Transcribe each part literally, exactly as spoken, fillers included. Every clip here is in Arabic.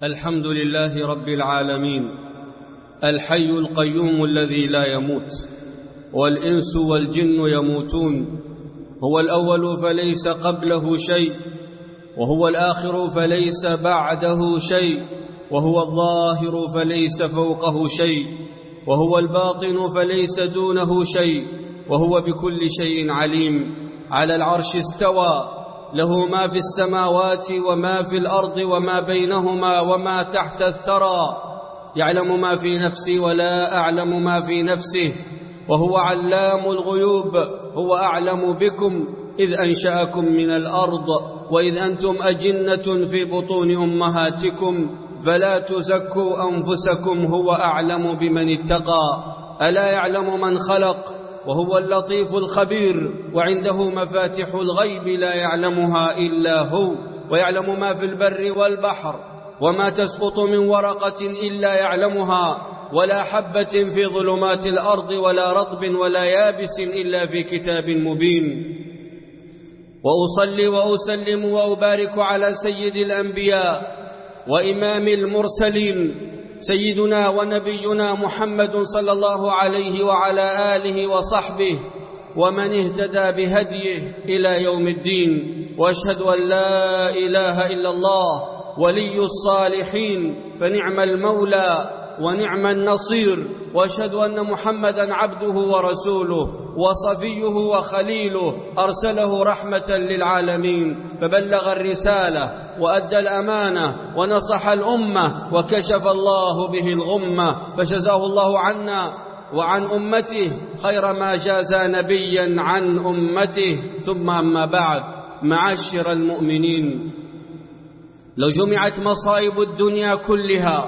الحمد لله رب العالمين، الحي القيوم الذي لا يموت، والإنس والجن يموتون. هو الأول فليس قبله شيء، وهو الآخر فليس بعده شيء، وهو الظاهر فليس فوقه شيء، وهو الباطن فليس دونه شيء، وهو بكل شيء عليم. على العرش استوى، له ما في السماوات وما في الأرض وما بينهما وما تحت الثرى، يعلم ما في نفسي ولا أعلم ما في نفسه، وهو علام الغيوب. هو أعلم بكم إذ أنشأكم من الأرض وإذ أنتم أجنة في بطون أمهاتكم، فلا تزكوا أنفسكم، هو أعلم بمن اتقى. ألا يعلم من خلق وهو اللطيف الخبير، وعنده مفاتح الغيب لا يعلمها إلا هو، ويعلم ما في البر والبحر، وما تسقط من ورقة إلا يعلمها، ولا حبة في ظلمات الأرض ولا رطب ولا يابس إلا في كتاب مبين. وأصلي وأسلم وأبارك على سيد الأنبياء وإمام المرسلين، سيدنا ونبينا محمد صلى الله عليه وعلى آله وصحبه ومن اهتدى بهديه إلى يوم الدين. وأشهد أن لا إله إلا الله ولي الصالحين، فنعم المولى ونعم النصير. وأشهد أن محمدا عبده ورسوله وصفيه وخليله، أرسله رحمة للعالمين، فبلغ الرسالة وأدى الأمانة ونصح الأمة، وكشف الله به الغمة، فجزاه الله عنا وعن أمته خير ما جاز نبيا عن أمته. ثم أما بعد، معاشر المؤمنين، لو جمعت مصائب الدنيا كلها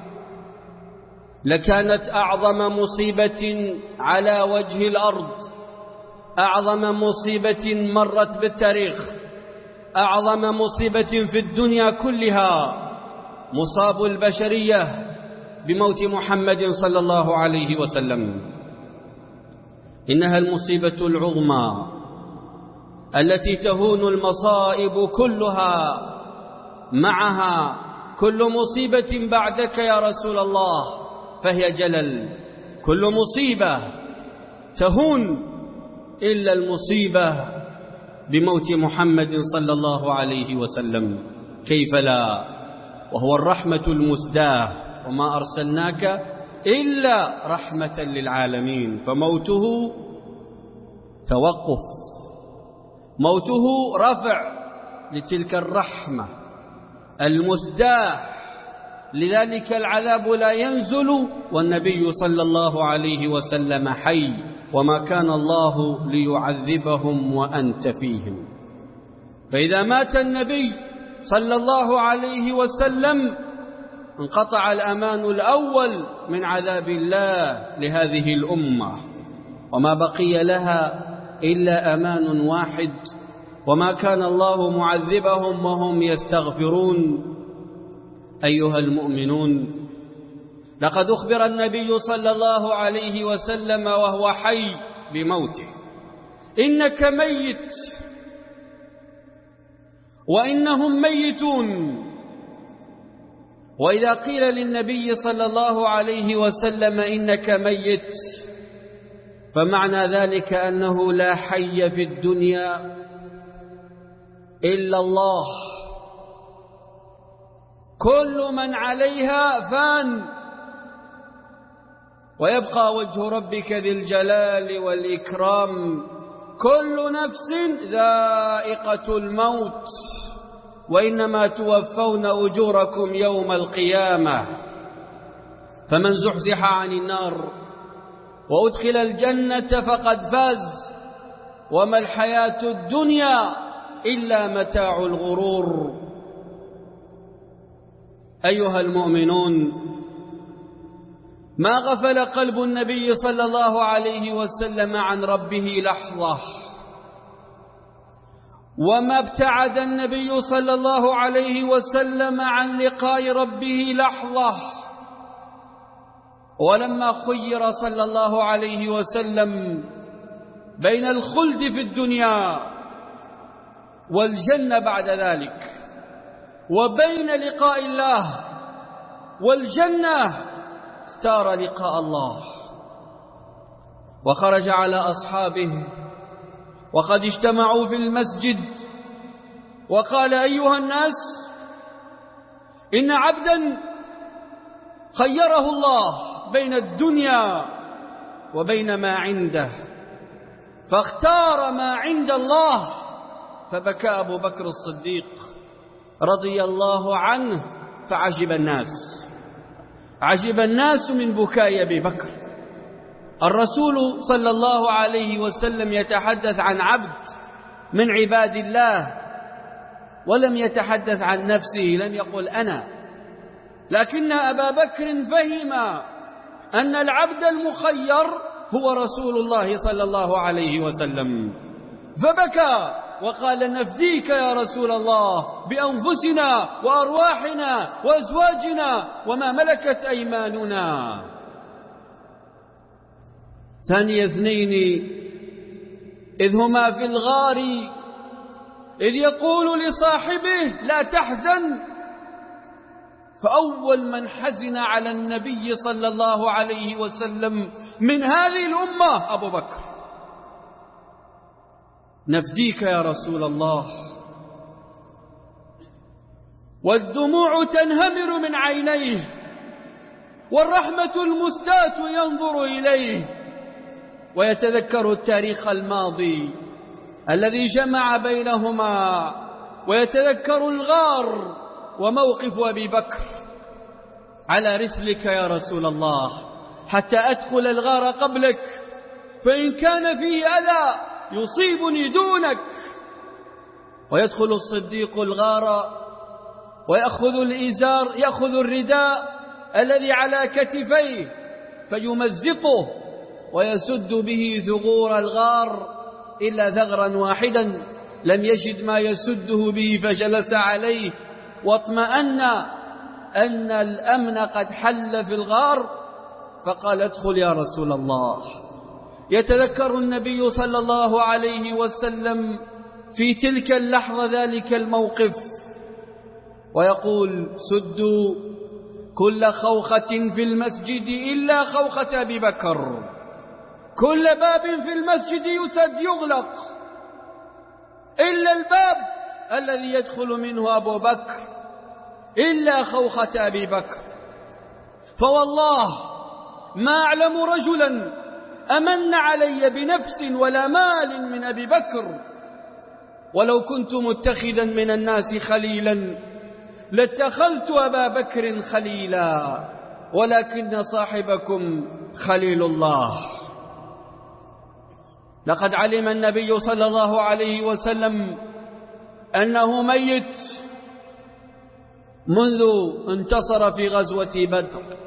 لكانت أعظم مصيبة على وجه الأرض، أعظم مصيبة مرت بالتاريخ، أعظم مصيبة في الدنيا كلها مصاب البشرية بموت محمد صلى الله عليه وسلم. إنها المصيبة العظمى التي تهون المصائب كلها معها. كل مصيبة بعدك يا رسول الله فهي جلل، كل مصيبة تهون إلا المصيبة بموت محمد صلى الله عليه وسلم. كيف لا، وهو الرحمة المسداة، وما أرسلناك إلا رحمة للعالمين. فموته توقف، موته رفع لتلك الرحمة المسداة، لذلك العذاب لا ينزل والنبي صلى الله عليه وسلم حي، وما كان الله ليعذبهم وأنت فيهم. فإذا مات النبي صلى الله عليه وسلم انقطع الأمان الأول من عذاب الله لهذه الأمة، وما بقي لها إلا أمان واحد، وما كان الله معذبهم وهم يستغفرون. أيها المؤمنون، لقد أخبر النبي صلى الله عليه وسلم وهو حي بموته: إنك ميت وإنهم ميتون. وإذا قيل للنبي صلى الله عليه وسلم إنك ميت، فمعنى ذلك أنه لا حي في الدنيا إلا الله، كل من عليها فان، ويبقى وجه ربك ذي الجلال والإكرام. كل نفس ذائقة الموت، وإنما توفون أجوركم يوم القيامة. فمن زحزح عن النار وأدخل الجنة فقد فاز، وما الحياة الدنيا إلا متاع الغرور. أيها المؤمنون، ما غفل قلب النبي صلى الله عليه وسلم عن ربه لحظة، وما ابتعد النبي صلى الله عليه وسلم عن لقاء ربه لحظة. ولما خير صلى الله عليه وسلم بين الخلد في الدنيا والجنة بعد ذلك، وبين لقاء الله والجنة اختار لقاء الله، وخرج على أصحابه وقد اجتمعوا في المسجد وقال: أيها الناس، إن عبدا خيره الله بين الدنيا وبين ما عنده، فاختار ما عند الله، فبكى أبو بكر الصديق رضي الله عنه، فعجب الناس عجب الناس من بكاء أبي بكر. الرسول صلى الله عليه وسلم يتحدث عن عبد من عباد الله، ولم يتحدث عن نفسه، لم يقل أنا، لكن أبا بكر فهم أن العبد المخير هو رسول الله صلى الله عليه وسلم، فبكى وقال: نفديك يا رسول الله بأنفسنا وأرواحنا وأزواجنا وما ملكت أيماننا. ثاني اثنين إذ هما في الغار إذ يقول لصاحبه: لا تحزن. فأول من حزن على النبي صلى الله عليه وسلم من هذه الأمة أبو بكر. نفديك يا رسول الله، والدموع تنهمر من عينيه، والرحمة المستاة ينظر إليه، ويتذكر التاريخ الماضي الذي جمع بينهما، ويتذكر الغار وموقف أبي بكر: على رسلك يا رسول الله حتى أدخل الغار قبلك، فإن كان فيه أذى يصيبني دونك. ويدخل الصديق الغار ويأخذ الإزار، يأخذ الرداء الذي على كتفيه فيمزقه ويسد به ثغور الغار إلا ثغرا واحدا لم يجد ما يسده به، فجلس عليه واطمأن أن الأمن قد حل في الغار، فقال: ادخل يا رسول الله. يتذكر النبي صلى الله عليه وسلم في تلك اللحظة ذلك الموقف، ويقول: سدوا كل خوخة في المسجد إلا خوخة أبي بكر، كل باب في المسجد يسد يغلق إلا الباب الذي يدخل منه أبو بكر، إلا خوخة أبي بكر. فوالله ما أعلم رجلا أمن علي بنفس ولا مال من أبي بكر، ولو كنت متخذا من الناس خليلا لاتخذت أبا بكر خليلا، ولكن صاحبكم خليل الله. لقد علم النبي صلى الله عليه وسلم أنه ميت منذ انتصر في غزوة بدر.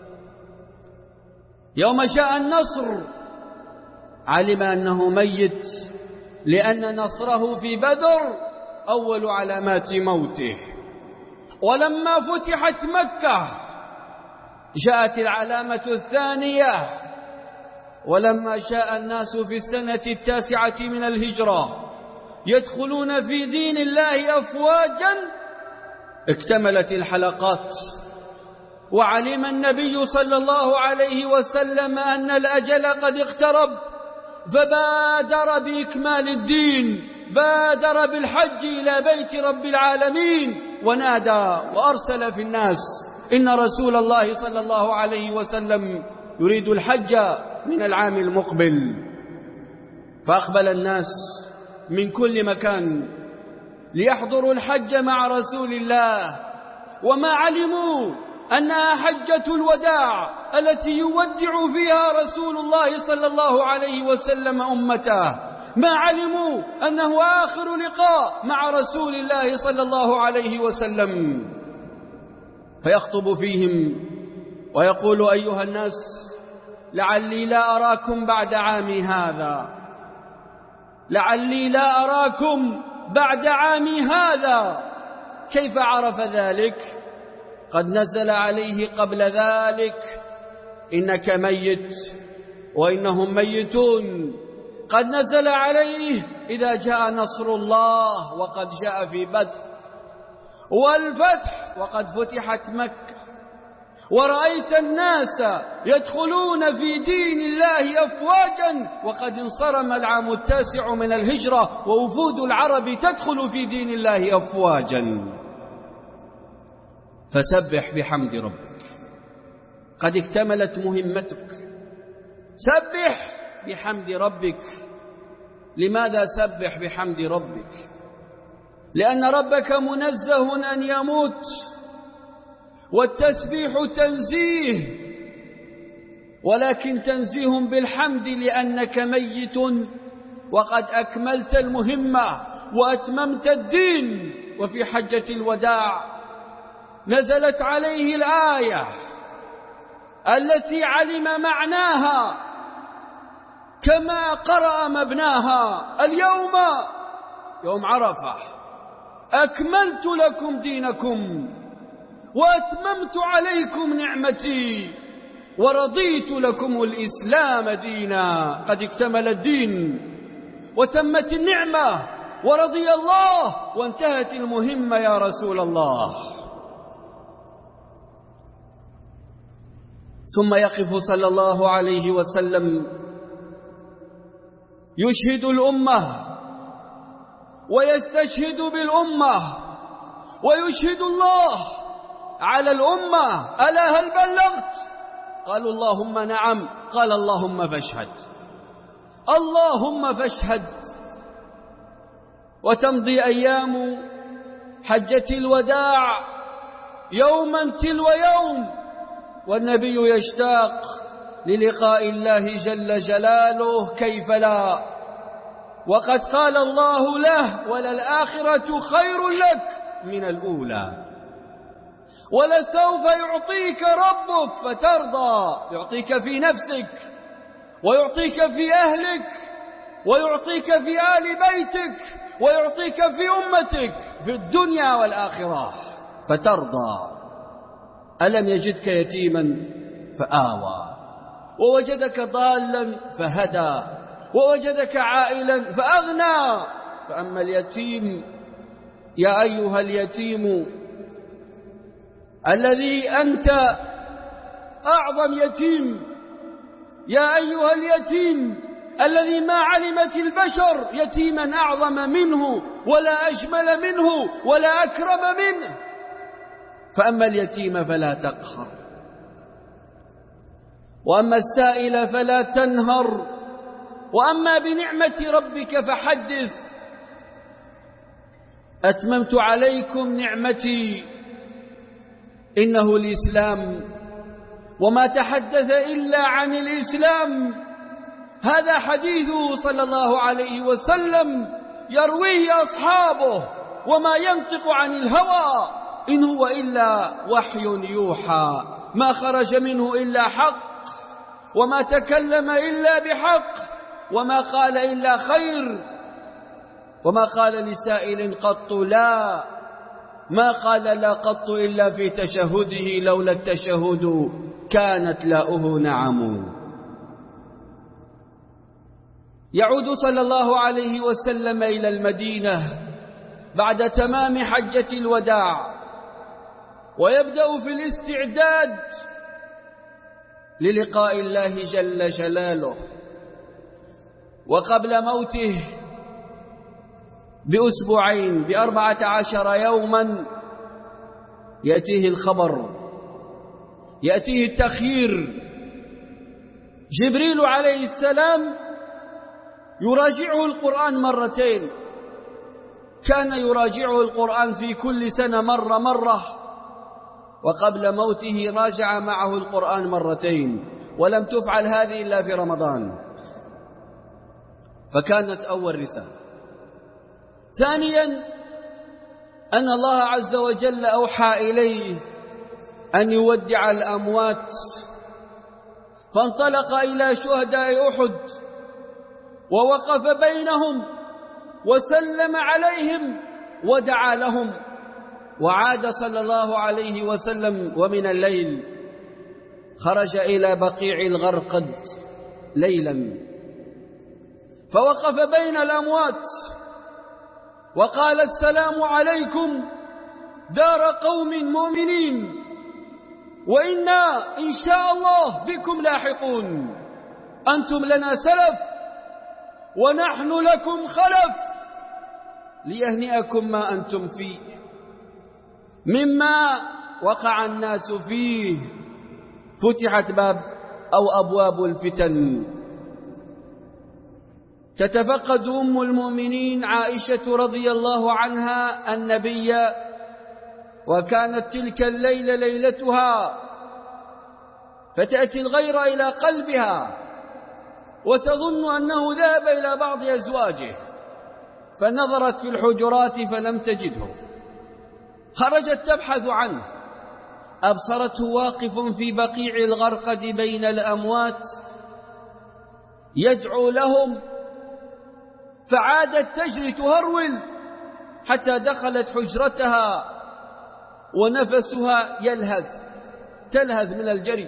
يوم جاء النصر علم أنه ميت، لأن نصره في بدر أول علامات موته. ولما فتحت مكة جاءت العلامة الثانية، ولما جاء الناس في السنة التاسعة من الهجرة يدخلون في دين الله أفواجا اكتملت الحلقات، وعلم النبي صلى الله عليه وسلم أن الأجل قد اقترب، فبادر بإكمال الدين، بادر بالحج إلى بيت رب العالمين، ونادى وأرسل في الناس إن رسول الله صلى الله عليه وسلم يريد الحج من العام المقبل. فأقبل الناس من كل مكان ليحضروا الحج مع رسول الله، وما علموا أنها حجة الوداع التي يودع فيها رسول الله صلى الله عليه وسلم أمته، ما علموا أنه آخر لقاء مع رسول الله صلى الله عليه وسلم. فيخطب فيهم ويقول: أيها الناس، لعلي لا أراكم بعد عامي هذا، لعلي لا أراكم بعد عامي هذا. كيف عرف ذلك؟ قد نزل عليه قبل ذلك: إنك ميت وإنهم ميتون. قد نزل عليه: إذا جاء نصر الله، وقد جاء في بدر، والفتح وقد فتحت مكة. ورأيت الناس يدخلون في دين الله أفواجا، وقد انصرم العام التاسع من الهجرة ووفود العرب تدخل في دين الله أفواجا. فسبح بحمد ربك، قد اكتملت مهمتك. سبح بحمد ربك. لماذا سبح بحمد ربك؟ لأن ربك منزه أن يموت، والتسبيح تنزيه، ولكن تنزيه بالحمد لأنك ميت وقد أكملت المهمة وأتممت الدين. وفي حجة الوداع نزلت عليه الآية التي علم معناها كما قرأ مبناها: اليوم يوم عرفة أكملت لكم دينكم وأتممت عليكم نعمتي ورضيت لكم الإسلام دينا. قد اكتمل الدين وتمت النعمة ورضي الله وانتهت المهمة يا رسول الله. ثم يقف صلى الله عليه وسلم يشهد الأمة ويستشهد بالأمة ويشهد الله على الأمة: ألا هل بلغت؟ قالوا اللهم نعم. قال اللهم فاشهد، اللهم فاشهد. وتمضي أيام حجة الوداع يوما تلو يوم، والنبي يشتاق للقاء الله جل جلاله، كيف لا؟ وقد قال الله له: وللآخرة خير لك من الأولى، ولسوف يعطيك ربك فترضى. يعطيك في نفسك، ويعطيك في أهلك، ويعطيك في آل بيتك، ويعطيك في أمتك في الدنيا والآخرة فترضى. ألم يجدك يتيما فآوى، ووجدك ضالا فهدى، ووجدك عائلا فأغنى. فأما اليتيم، يا أيها اليتيم الذي أنت أعظم يتيم، يا أيها اليتيم الذي ما علمت البشر يتيما أعظم منه ولا أجمل منه ولا أكرم منه. فأما اليتيم فلا تقهر، وأما السائل فلا تنهر، وأما بنعمة ربك فحدث. أتممت عليكم نعمتي، إنه الإسلام، وما تحدث إلا عن الإسلام. هذا حديثه صلى الله عليه وسلم يرويه أصحابه، وما ينطق عن الهوى إن هو إلا وحي يوحى، ما خرج منه إلا حق، وما تكلم إلا بحق، وما قال إلا خير، وما قال لسائل قط لا، ما قال لا قط إلا في تشهده: لولا التشهد كانت لاؤه نعم. يعود صلى الله عليه وسلم إلى المدينة بعد تمام حجة الوداع، ويبدأ في الاستعداد للقاء الله جل جلاله. وقبل موته بأسبوعين بأربعة عشر يوما يأتيه الخبر، يأتيه التخيير. جبريل عليه السلام يراجعه القرآن مرتين، كان يراجعه القرآن في كل سنة مرة مرة، وقبل موته راجع معه القرآن مرتين، ولم تفعل هذه إلا في رمضان، فكانت أول رسالة. ثانيا أن الله عز وجل أوحى إليه أن يودع الأموات، فانطلق إلى شهداء أحد ووقف بينهم وسلم عليهم ودعا لهم، وعاد صلى الله عليه وسلم ومن الليل خرج إلى بقيع الغرقد ليلا، فوقف بين الأموات وقال: السلام عليكم دار قوم مؤمنين، وإنا إن شاء الله بكم لاحقون. أنتم لنا سلف ونحن لكم خلف، ليهنئكم ما أنتم فيه مما وقع الناس فيه. فتحت باب أو أبواب الفتن. تتفقد أم المؤمنين عائشة رضي الله عنها النبي، وكانت تلك الليلة ليلتها، فتأتي الغيرة إلى قلبها وتظن أنه ذهب إلى بعض أزواجه، فنظرت في الحجرات فلم تجده، خرجت تبحث عنه، أبصرته واقف في بقيع الغرقد بين الأموات يدعو لهم، فعادت تجري تهرول حتى دخلت حجرتها ونفسها يلهث تلهث من الجري.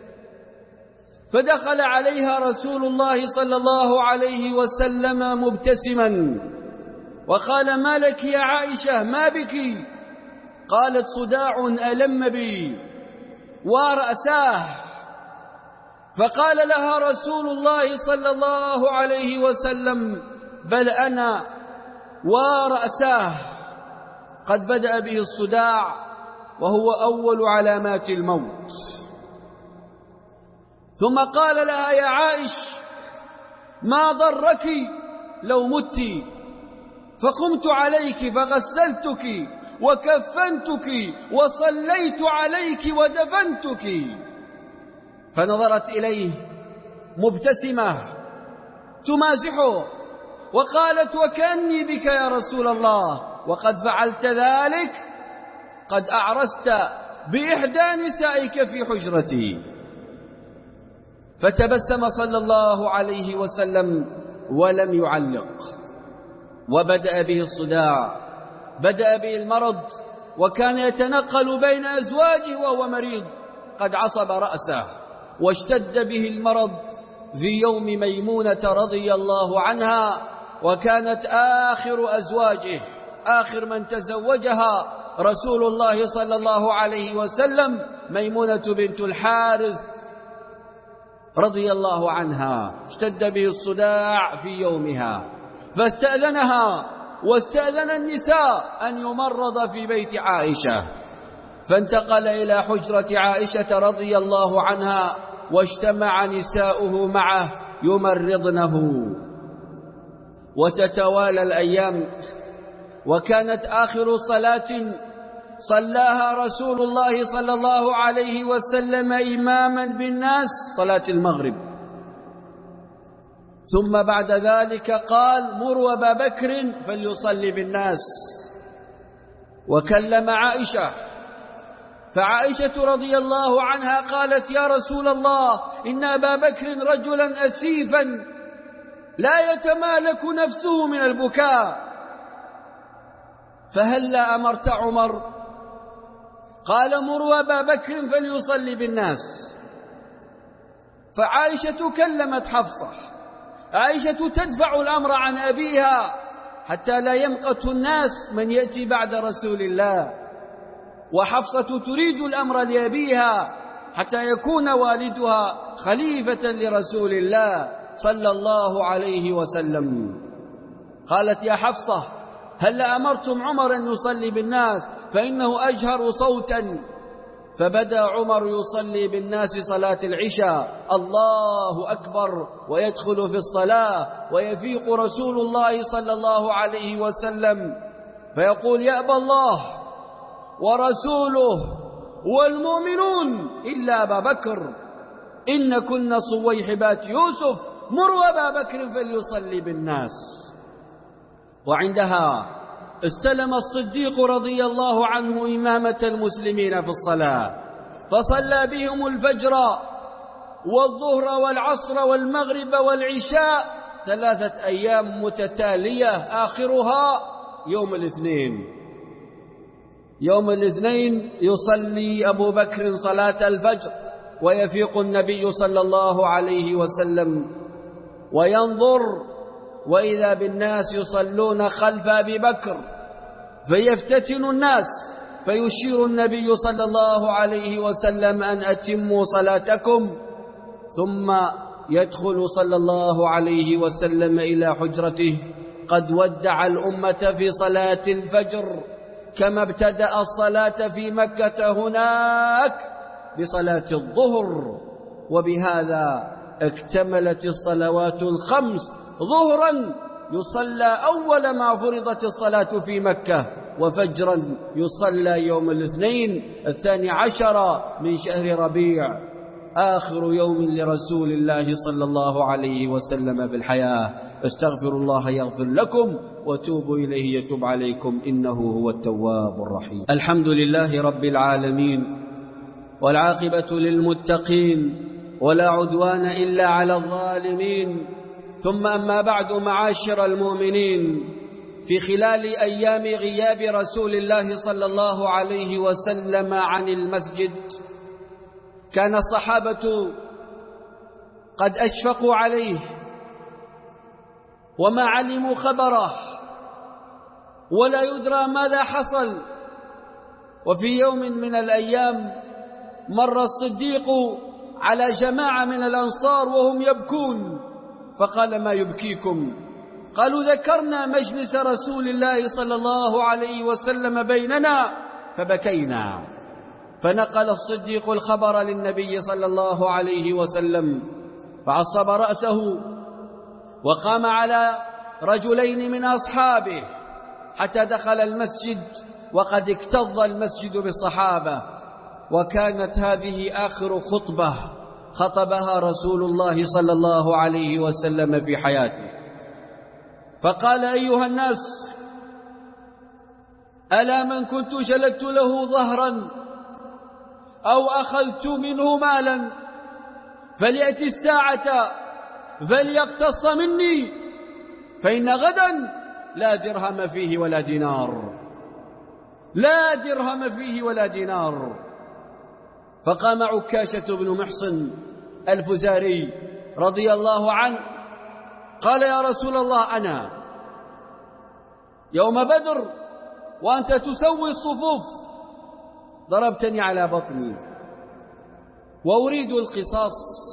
فدخل عليها رسول الله صلى الله عليه وسلم مبتسما وقال: ما لك يا عائشة، ما بك؟ قالت: صداع ألم بي ورأساه. فقال لها رسول الله صلى الله عليه وسلم: بل أنا ورأساه، قد بدأ به الصداع وهو أول علامات الموت. ثم قال لها: يا عائش، ما ضرك لو مت؟ فقمت عليك فغسلتك وكفنتك وصليت عليك ودفنتك. فنظرت إليه مبتسمة تمازحه وقالت: وكأني بك يا رسول الله، وقد فعلت ذلك، قد أعرست بإحدى نسائك في حجرتي. فتبسم صلى الله عليه وسلم ولم يعلق. وبدأ به الصداع، بدأ به المرض، وكان يتنقل بين أزواجه وهو مريض قد عصب رأسه، واشتد به المرض في يوم ميمونة رضي الله عنها، وكانت آخر أزواجه، آخر من تزوجها رسول الله صلى الله عليه وسلم ميمونة بنت الحارث رضي الله عنها. اشتد به الصداع في يومها، فاستأذنها واستأذن النساء أن يمرض في بيت عائشة، فانتقل إلى حجرة عائشة رضي الله عنها، واجتمع نساؤه معه يمرضنه. وتتوالى الأيام، وكانت آخر صلاة صلاها رسول الله صلى الله عليه وسلم إماما بالناس صلاة المغرب. ثم بعد ذلك قال: مروا أبا بكر فليصلي بالناس. وكلم عائشة، فعائشة رضي الله عنها قالت: يا رسول الله، إن أبا بكر رجلا أسيفا لا يتمالك نفسه من البكاء، فهلا أمرت عمر؟ قال: مروا أبا بكر فليصلي بالناس. فعائشة كلمت حفصة، عائشة تدفع الأمر عن أبيها حتى لا يمقت الناس من يأتي بعد رسول الله، وحفصة تريد الأمر لأبيها حتى يكون والدها خليفة لرسول الله صلى الله عليه وسلم. قالت: يا حفصة، هل أمرتم عمر أن يصلي بالناس فإنه أجهر صوتا؟ فبدأ عمر يصلي بالناس صلاة العشاء، الله أكبر، ويدخل في الصلاة، ويفيق رسول الله صلى الله عليه وسلم فيقول: يأبى الله ورسوله والمؤمنون إلا أبا بكر، إن كنا صويحبات يوسف، مروا أبا بكر فليصلي بالناس. وعندها استلم الصديق رضي الله عنه إمامة المسلمين في الصلاة، فصلى بهم الفجر والظهر والعصر والمغرب والعشاء ثلاثة أيام متتالية، آخرها يوم الاثنين. يوم الاثنين يصلي أبو بكر صلاة الفجر، ويفيق النبي صلى الله عليه وسلم وينظر، وإذا بالناس يصلون خلف أبي بكر، فيفتتن الناس فيشير النبي صلى الله عليه وسلم أن أتموا صلاتكم، ثم يدخل صلى الله عليه وسلم إلى حجرته قد ودع الأمة في صلاة الفجر، كما ابتدأ الصلاة في مكة هناك بصلاة الظهر، وبهذا اكتملت الصلوات الخمس ظهرا يصلى أول ما فرضت الصلاة في مكة، وفجرا يصلى يوم الاثنين الثاني عشر من شهر ربيع، آخر يوم لرسول الله صلى الله عليه وسلم بالحياة. استغفروا الله يغفر لكم وتوبوا إليه يتوب عليكم إنه هو التواب الرحيم. الحمد لله رب العالمين، والعاقبة للمتقين، ولا عدوان إلا على الظالمين. ثم أما بعد، معاشر المؤمنين، في خلال أيام غياب رسول الله صلى الله عليه وسلم عن المسجد كان الصحابة قد أشفقوا عليه وما علموا خبره، ولا يدرى ماذا حصل. وفي يوم من الأيام مر الصديق على جماعة من الأنصار وهم يبكون، فقال: ما يبكيكم؟ قالوا: ذكرنا مجلس رسول الله صلى الله عليه وسلم بيننا فبكينا. فنقل الصديق الخبر للنبي صلى الله عليه وسلم، فعصب رأسه وقام على رجلين من أصحابه حتى دخل المسجد، وقد اكتظ المسجد بالصحابة، وكانت هذه آخر خطبة خطبها رسول الله صلى الله عليه وسلم في حياته. فقال: أيها الناس، ألا من كنت جلدت له ظهرا أو أخذت منه مالا فليأتي الساعة فليقتص مني، فإن غدا لا درهم فيه ولا دينار، لا درهم فيه ولا دينار. فقام عكاشة بن محصن الفزاري رضي الله عنه قال: يا رسول الله، أنا يوم بدر وأنت تسوي الصفوف ضربتني على بطني وأريد القصاص.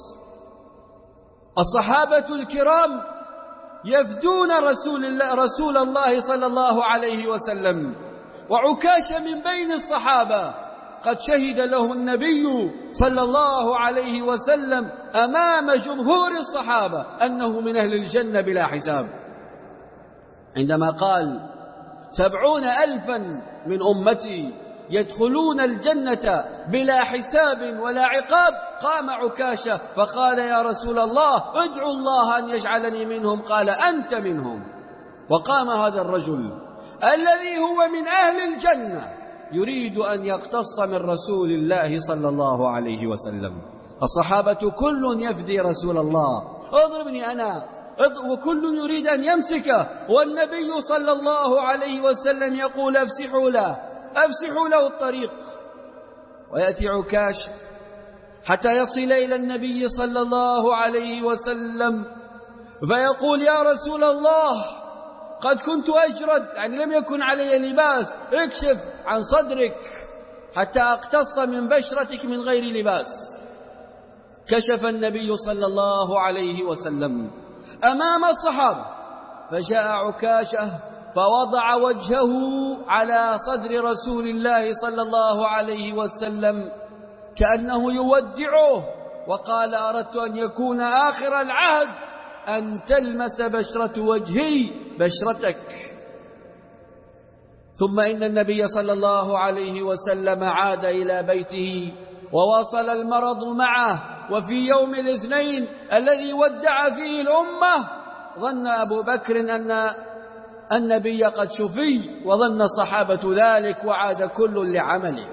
الصحابة الكرام يفدون رسول الله, رسول الله صلى الله عليه وسلم، وعكاش من بين الصحابة قد شهد له النبي صلى الله عليه وسلم أمام جمهور الصحابة أنه من أهل الجنة بلا حساب، عندما قال: سبعون ألفا من أمتي يدخلون الجنة بلا حساب ولا عقاب. قام عكاشة فقال: يا رسول الله، ادعو الله أن يجعلني منهم. قال: أنت منهم. وقام هذا الرجل الذي هو من أهل الجنة يريد أن يقتص من رسول الله صلى الله عليه وسلم. الصحابة كل يفدي رسول الله، اضربني أنا، وكل يريد أن يمسكه، والنبي صلى الله عليه وسلم يقول: افسحوا له، أفسحوا له الطريق. ويأتي عكاش حتى يصل إلى النبي صلى الله عليه وسلم فيقول: يا رسول الله، قد كنت أجرد، يعني لم يكن علي لباس، اكشف عن صدرك حتى أقتص من بشرتك من غير لباس. كشف النبي صلى الله عليه وسلم أمام الصحابة، فجاء عكاشة فوضع وجهه على صدر رسول الله صلى الله عليه وسلم كأنه يودعه، وقال: أردت أن يكون آخر العهد أن تلمس بشرة وجهي بشرتك. ثم إن النبي صلى الله عليه وسلم عاد إلى بيته وواصل المرض معه. وفي يوم الاثنين الذي ودع فيه الأمة ظن أبو بكر أن النبي قد شفي، وظن الصحابة ذلك، وعاد كل لعمله.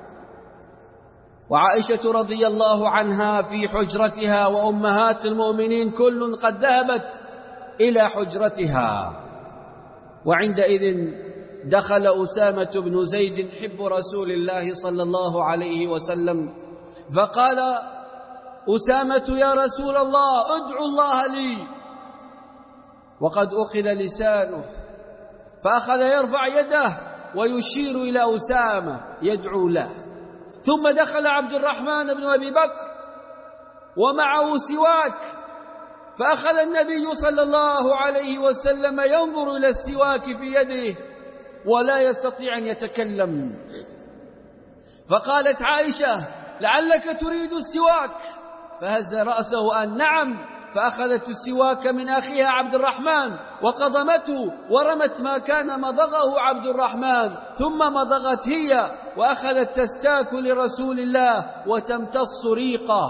وعائشة رضي الله عنها في حجرتها، وأمهات المؤمنين كل قد ذهبت إلى حجرتها. وعندئذ دخل أسامة بن زيد حب رسول الله صلى الله عليه وسلم، فقال أسامة: يا رسول الله، ادعو الله لي. وقد أخذ لسانه، فأخذ يرفع يده ويشير إلى أسامة يدعو له. ثم دخل عبد الرحمن بن أبي بكر ومعه سواك، فأخذ النبي صلى الله عليه وسلم ينظر إلى السواك في يده ولا يستطيع أن يتكلم. فقالت عائشة: لعلك تريد السواك؟ فهز رأسه أن نعم. فأخذت السواك من أخيها عبد الرحمن وقضمته ورمت ما كان مضغه عبد الرحمن، ثم مضغت هي وأخذت تستاك لرسول الله وتمتص ريقه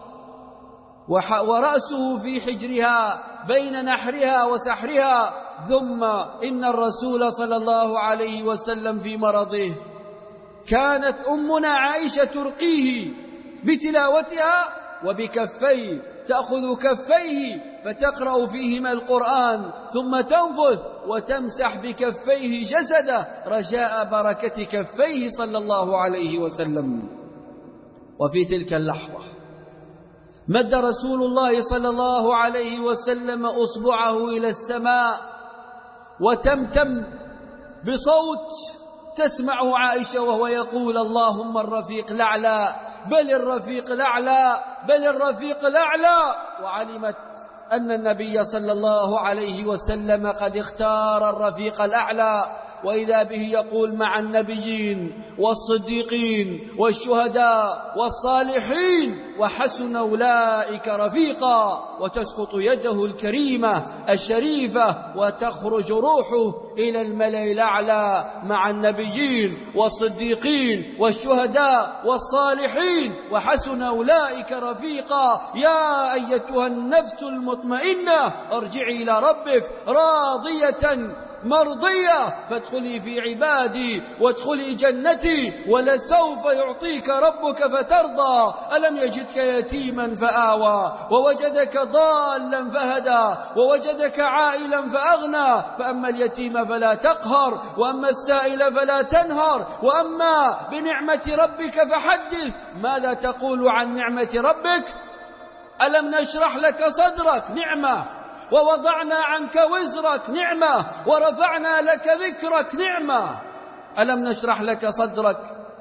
ورأسه في حجرها بين نحرها وسحرها. ثم إن الرسول صلى الله عليه وسلم في مرضه كانت أمنا عائشة ترقيه بتلاوتها وبكفيه، تأخذ كفيه فتقرأ فيهما القرآن ثم تنفث وتمسح بكفيه جسده رجاء بركة كفيه صلى الله عليه وسلم. وفي تلك اللحظة مد رسول الله صلى الله عليه وسلم أصبعه إلى السماء وتمتم بصوت تسمعه عائشة وهو يقول: اللهم الرفيق الأعلى، بل الرفيق الأعلى، بل الرفيق الأعلى. وعلمت أن النبي صلى الله عليه وسلم قد اختار الرفيق الأعلى، وإذا به يقول: مع النبيين والصديقين والشهداء والصالحين وحسن أولئك رفيقا. وتسقط يده الكريمة الشريفة وتخرج روحه إلى الملأ الأعلى مع النبيين والصديقين والشهداء والصالحين وحسن أولئك رفيقا. يا أيتها النفس المطمئنة ارجعي إلى ربك راضية مرضية فادخلي في عبادي وادخلي جنتي ولسوف يعطيك ربك فترضى. ألم يجدك يتيما فآوى ووجدك ضالا فهدى ووجدك عائلا فأغنى. فأما اليتيم فلا تقهر وأما السائل فلا تنهر وأما بنعمة ربك فحدث. ماذا تقول عن نعمة ربك؟ ألم نشرح لك صدرك؟ نعمة. ووضعنا عنك وزرك؟ نعمة. ورفعنا لك ذكرك؟ نعمة. ألم نشرح لك صدرك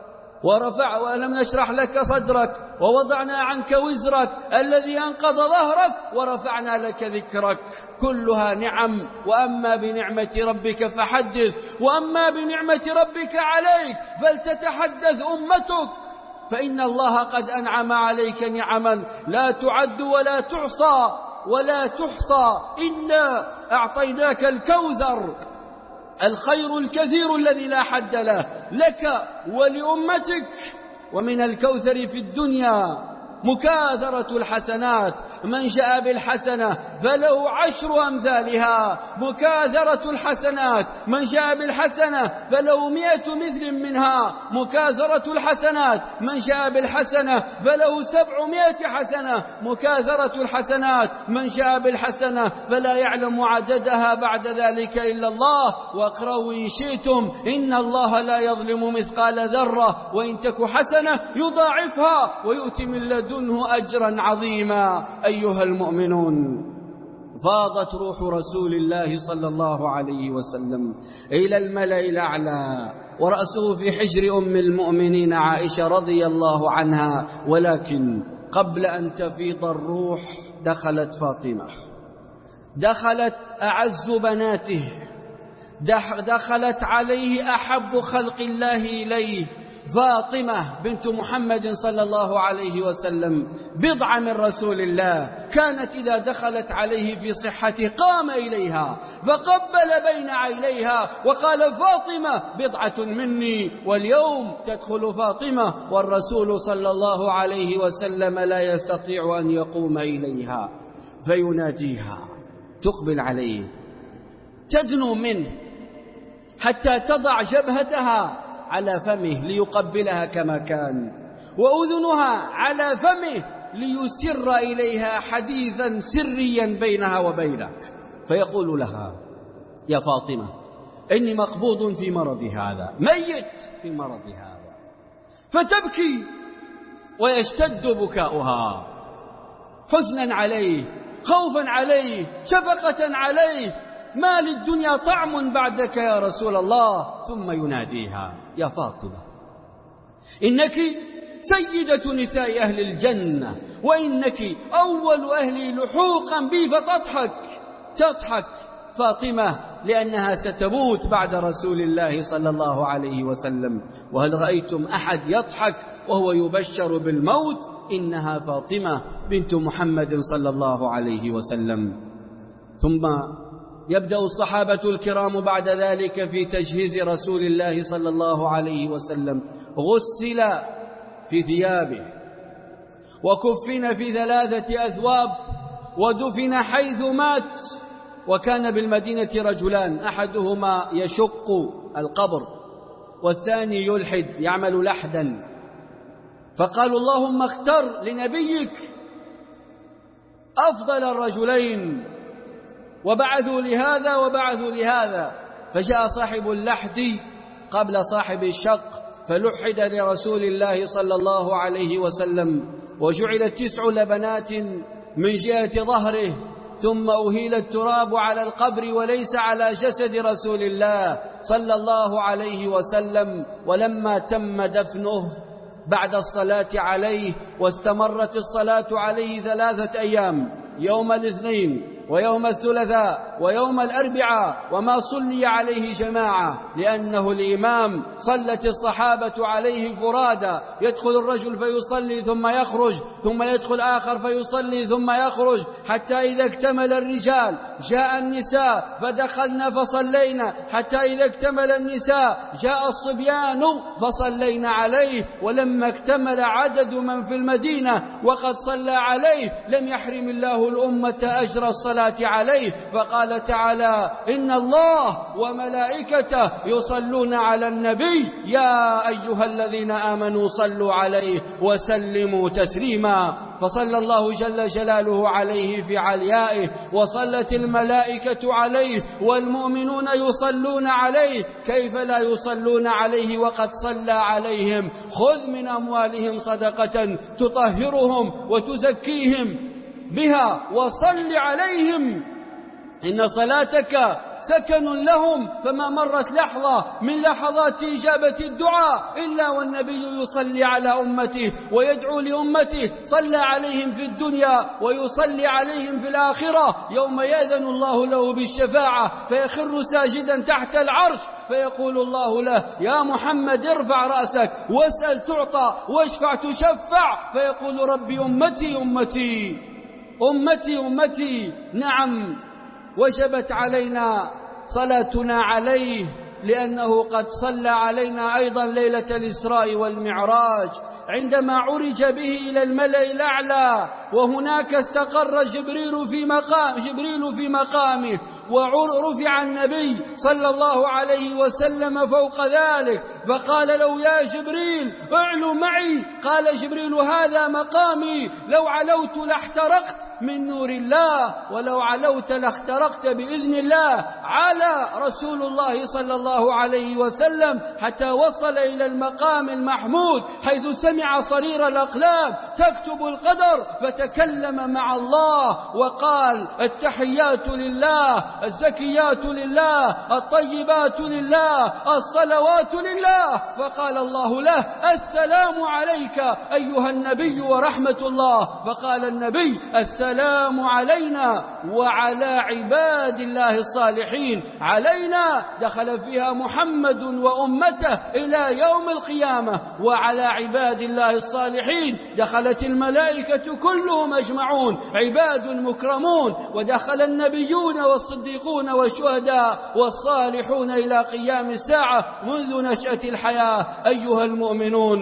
ورفع وألم نشرح لك صدرك ووضعنا عنك وزرك الذي أنقض ظهرك ورفعنا لك ذكرك. كلها نعم. وأما بنعمة ربك فحدث، وأما بنعمة ربك عليك فلتتحدث أمتك، فإن الله قد أنعم عليك نعما لا تعد ولا تحصى ولا تحصى. إنا أعطيناك الكوثر، الخير الكثير الذي لا حد له، لك ولأمتك. ومن الكوثر في الدنيا مكاثرة الحسنات، من جاء بالحسنة فله عشر أمثالها. مكاثرة الحسنات، من جاء بالحسنة فله مئة مثل منها. مكاثرة الحسنات، من جاء بالحسنة فله سبعمائة حسنة. مكاثرة الحسنات، من جاء بالحسنة فلا يعلم عددها بعد ذلك إلا الله. واقرأوا إن شئتم إن الله لا يظلم مثقال ذرة وإن تك حسنة يضاعفها ويؤتي من لدنه دونه أجرا عظيما. أيها المؤمنون، فاضت روح رسول الله صلى الله عليه وسلم إلى الملأ الأعلى ورأسه في حجر أم المؤمنين عائشة رضي الله عنها. ولكن قبل أن تفيض الروح دخلت فاطمة، دخلت أعز بناته، دخلت عليه أحب خلق الله إليه، فاطمة بنت محمد صلى الله عليه وسلم، بضعة من رسول الله. كانت إذا دخلت عليه في صحته قام إليها فقبل بين عينيها وقال: فاطمة بضعة مني. واليوم تدخل فاطمة والرسول صلى الله عليه وسلم لا يستطيع أن يقوم إليها، فيناديها، تقبل عليه، تدنو منه حتى تضع جبهتها على فمه ليقبلها كما كان، وأذنها على فمه ليسر إليها حديثا سريا بينها وبينه. فيقول لها: يا فاطمة، إني مقبوض في مرضي هذا، ميت في مرضي هذا. فتبكي ويشتد بكاؤها حزنا عليه، خوفا عليه، شفقة عليه. ما للدنيا طعم بعدك يا رسول الله. ثم يناديها: يا فاطمة، إنك سيدة نساء أهل الجنة، وإنك أول أهلي لحوقا بي. فتضحك تضحك فاطمة لأنها ستموت بعد رسول الله صلى الله عليه وسلم. وهل رأيتم أحد يضحك وهو يبشر بالموت؟ إنها فاطمة بنت محمد صلى الله عليه وسلم. ثم يبدأ الصحابة الكرام بعد ذلك في تجهيز رسول الله صلى الله عليه وسلم. غسل في ثيابه، وكفن في ثلاثة أثواب، ودفن حيث مات. وكان بالمدينة رجلان، أحدهما يشق القبر والثاني يلحد يعمل لحدا، فقالوا: اللهم اختر لنبيك أفضل الرجلين، وبعثوا لهذا وبعثوا لهذا. فجاء صاحب اللحد قبل صاحب الشق، فلحد لرسول الله صلى الله عليه وسلم، وجعلت تسع لبنات من جهة ظهره، ثم أهيل التراب على القبر وليس على جسد رسول الله صلى الله عليه وسلم. ولما تم دفنه بعد الصلاة عليه، واستمرت الصلاة عليه ثلاثة أيام، يوم الاثنين ويوم الثلاثاء ويوم الأربعاء، وما صلي عليه جماعة لأنه الإمام، صلت الصحابة عليه فرادا. يدخل الرجل فيصلي ثم يخرج، ثم يدخل آخر فيصلي ثم يخرج، حتى إذا اكتمل الرجال جاء النساء فدخلنا فصلينا، حتى إذا اكتمل النساء جاء الصبيان فصلينا عليه. ولما اكتمل عدد من في المدينة وقد صلى عليه، لم يحرم الله الأمة أجر الصلاة عليه، فقال تعالى: إن الله وملائكته يصلون على النبي يا أيها الذين آمنوا صلوا عليه وسلموا تسليما. فصلى الله جل جلاله عليه في عليائه، وصلت الملائكة عليه، والمؤمنون يصلون عليه. كيف لا يصلون عليه وقد صلى عليهم؟ خذ من أموالهم صدقة تطهرهم وتزكيهم بها وصل عليهم، إن صلاتك سكن لهم. فما مرت لحظة من لحظات إجابة الدعاء إلا والنبي يصلي على أمته ويدعو لأمته. صلى عليهم في الدنيا ويصلي عليهم في الآخرة، يوم يأذن الله له بالشفاعة فيخر ساجدا تحت العرش، فيقول الله له: يا محمد ارفع رأسك واسأل تعطى واشفع تشفع. فيقول: ربي أمتي أمتي أمتي أمتي. نعم، وجبت علينا صلاتنا عليه، لأنه قد صلى علينا أيضا ليلة الإسراء والمعراج، عندما عرج به إلى الملأ الأعلى، وهناك استقر جبريل في مقام جبريل في مقامه، ورفع النبي صلى الله عليه وسلم فوق ذلك، فقال له: يا جبريل اعلو معي. قال جبريل: هذا مقامي، لو علوت لاحترقت من نور الله، ولو علوت لاخترقت بإذن الله. على رسول الله صلى الله عليه وسلم حتى وصل إلى المقام المحمود، حيث سمع صرير الأقلام تكتب القدر، فتكلم مع الله وقال: التحيات لله، الزكيات لله، الطيبات لله، الصلوات لله. فقال الله له: السلام عليك أيها النبي ورحمة الله. فقال النبي: السلام علينا وعلى عباد الله الصالحين. علينا دخل فيها محمد وأمته إلى يوم القيامة، وعلى عباد الله الصالحين دخلت الملائكة كلهم أجمعون، عباد مكرمون، ودخل النبيون والصديقون والشهداء والصالحون إلى قيام الساعة منذ نشأة الحياة. أيها المؤمنون،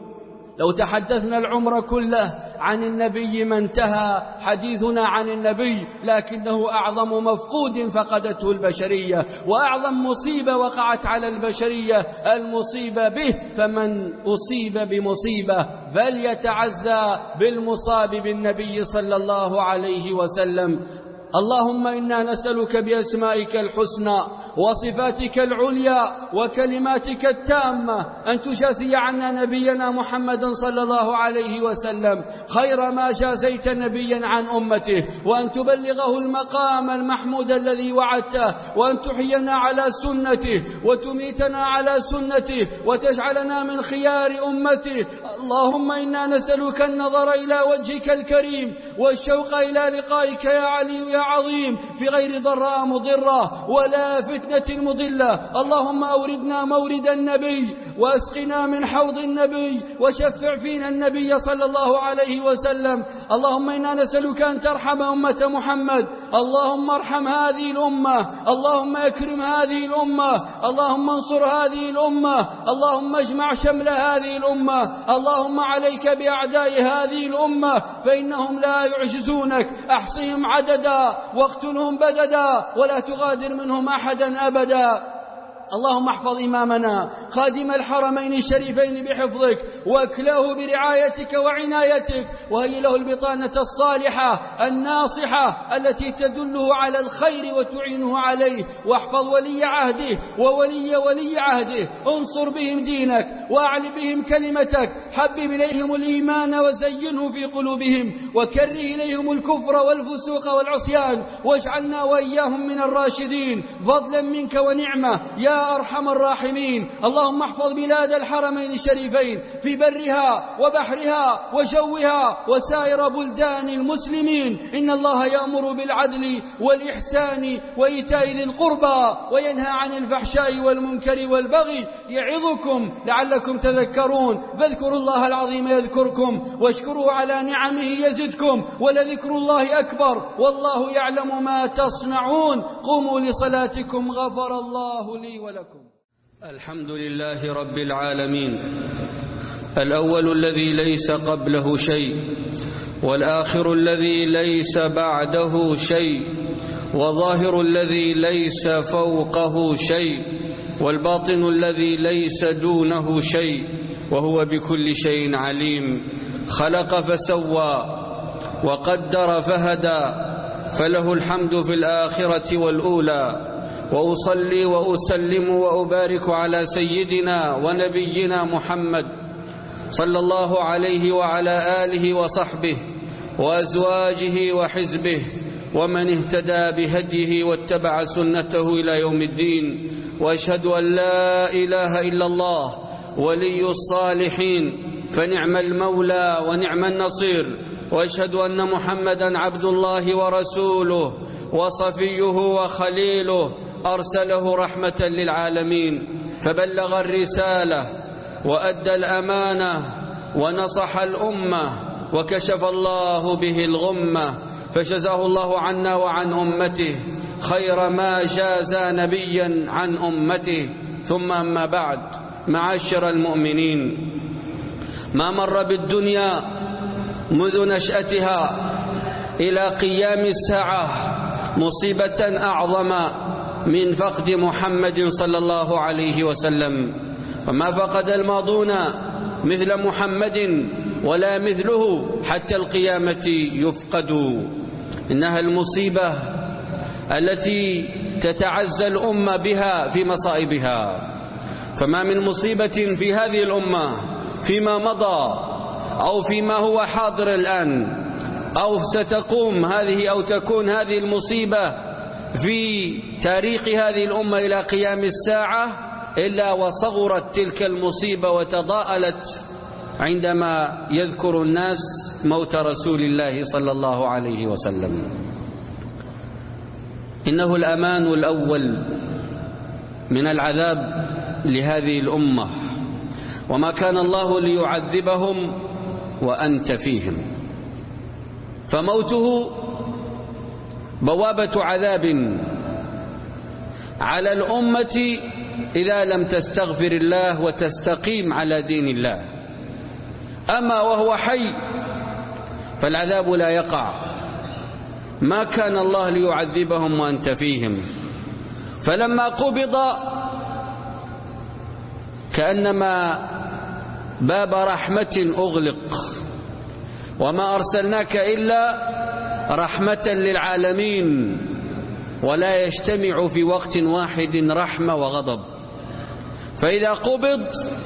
لو تحدثنا العمر كله عن النبي ما انتهى حديثنا عن النبي، لكنه أعظم مفقود فقدته البشرية، وأعظم مصيبة وقعت على البشرية المصيبة به. فمن أصيب بمصيبة فليتعزى بالمصاب بالنبي صلى الله عليه وسلم. اللهم إنا نسألك بأسمائك الحسنى وصفاتك العليا وكلماتك التامة أن تجازي عنا نبينا محمدا صلى الله عليه وسلم خير ما جازيت نبيا عن أمته، وأن تبلغه المقام المحمود الذي وعدته، وأن تحيينا على سنته وتميتنا على سنته وتجعلنا من خيار أمته. اللهم إنا نسألك النظر إلى وجهك الكريم والشوق إلى لقائك يا علي يا عظيم في غير ضراء مضرة ولا فتنة مضلة. اللهم أوردنا مورد النبي واسقنا من حوض النبي وشفع فينا النبي صلى الله عليه وسلم. اللهم إنا نسألك أن ترحم أمة محمد، اللهم ارحم هذه الأمة، اللهم أكرم هذه الأمة، اللهم انصر هذه الأمة، اللهم اجمع شمل هذه الأمة. اللهم عليك بأعداء هذه الأمة فإنهم لا يعجزونك، أحصهم عددا واقتلهم بددا ولا تغادر منهم أحدا أبدا. اللهم احفظ إمامنا خادم الحرمين الشريفين بحفظك واكله برعايتك وعنايتك، وهي له البطانة الصالحة الناصحة التي تدله على الخير وتعينه عليه. واحفظ ولي عهده وولي ولي عهده، انصر بهم دينك وأعل بهم كلمتك، حبب إليهم الإيمان وزينه في قلوبهم، وكره إليهم الكفر والفسوق والعصيان، واجعلنا وإياهم من الراشدين فضلا منك ونعمة يا أرحم الراحمين. اللهم احفظ بلاد الحرمين الشريفين في برها وبحرها وجوها وسائر بلدان المسلمين. إن الله يأمر بالعدل والإحسان وإيتاء ذي القربى وينهى عن الفحشاء والمنكر والبغي يعظكم لعلكم تذكرون. فاذكروا الله العظيم يذكركم واشكروا على نعمه يزدكم ولذكر الله أكبر والله يعلم ما تصنعون. قوموا لصلاتكم غفر الله لي ولكم. الحمد لله رب العالمين، الأول الذي ليس قبله شيء، والآخر الذي ليس بعده شيء، وظاهر الذي ليس فوقه شيء، والباطن الذي ليس دونه شيء، وهو بكل شيء عليم. خلق فسوى وقدر فهدى، فله الحمد في الآخرة والأولى. وأصلي وأسلم وأبارك على سيدنا ونبينا محمد صلى الله عليه وعلى آله وصحبه وأزواجه وحزبه ومن اهتدى بهديه واتبع سنته إلى يوم الدين. وأشهد أن لا إله إلا الله ولي الصالحين، فنعم المولى ونعم النصير. وأشهد أن محمدا عبد الله ورسوله وصفيه وخليله، أرسله رحمة للعالمين، فبلغ الرسالة وأدى الأمانة ونصح الأمة وكشف الله به الغمة، فجزاه الله عنا وعن أمته خير ما جازى نبيا عن أمته. ثم أما بعد، معاشر المؤمنين، ما مر بالدنيا منذ نشأتها إلى قيام الساعة مصيبة أعظم من فقد محمد صلى الله عليه وسلم، وما فقد الماضون مثل محمد ولا مثله حتى القيامة يفقد. إنها المصيبة التي تتعزى الأمة بها في مصائبها، فما من مصيبة في هذه الأمة فيما مضى أو فيما هو حاضر الآن أو ستقوم هذه أو تكون هذه المصيبة في تاريخ هذه الأمة إلى قيام الساعة إلا وصغرت تلك المصيبة وتضاءلت عندما يذكر الناس موت رسول الله صلى الله عليه وسلم. إنه الأمان الأول من العذاب لهذه الأمة، وما كان الله ليعذبهم وأنت فيهم، فموته بوابة عذاب على الأمة إذا لم تستغفر الله وتستقيم على دين الله. أما وهو حي فالعذاب لا يقع، ما كان الله ليعذبهم وأنت فيهم. فلما قبض كأنما باب رحمة أغلق، وما أرسلناك إلا رحمة للعالمين، ولا يجتمع في وقت واحد رحمة وغضب. فإذا قبض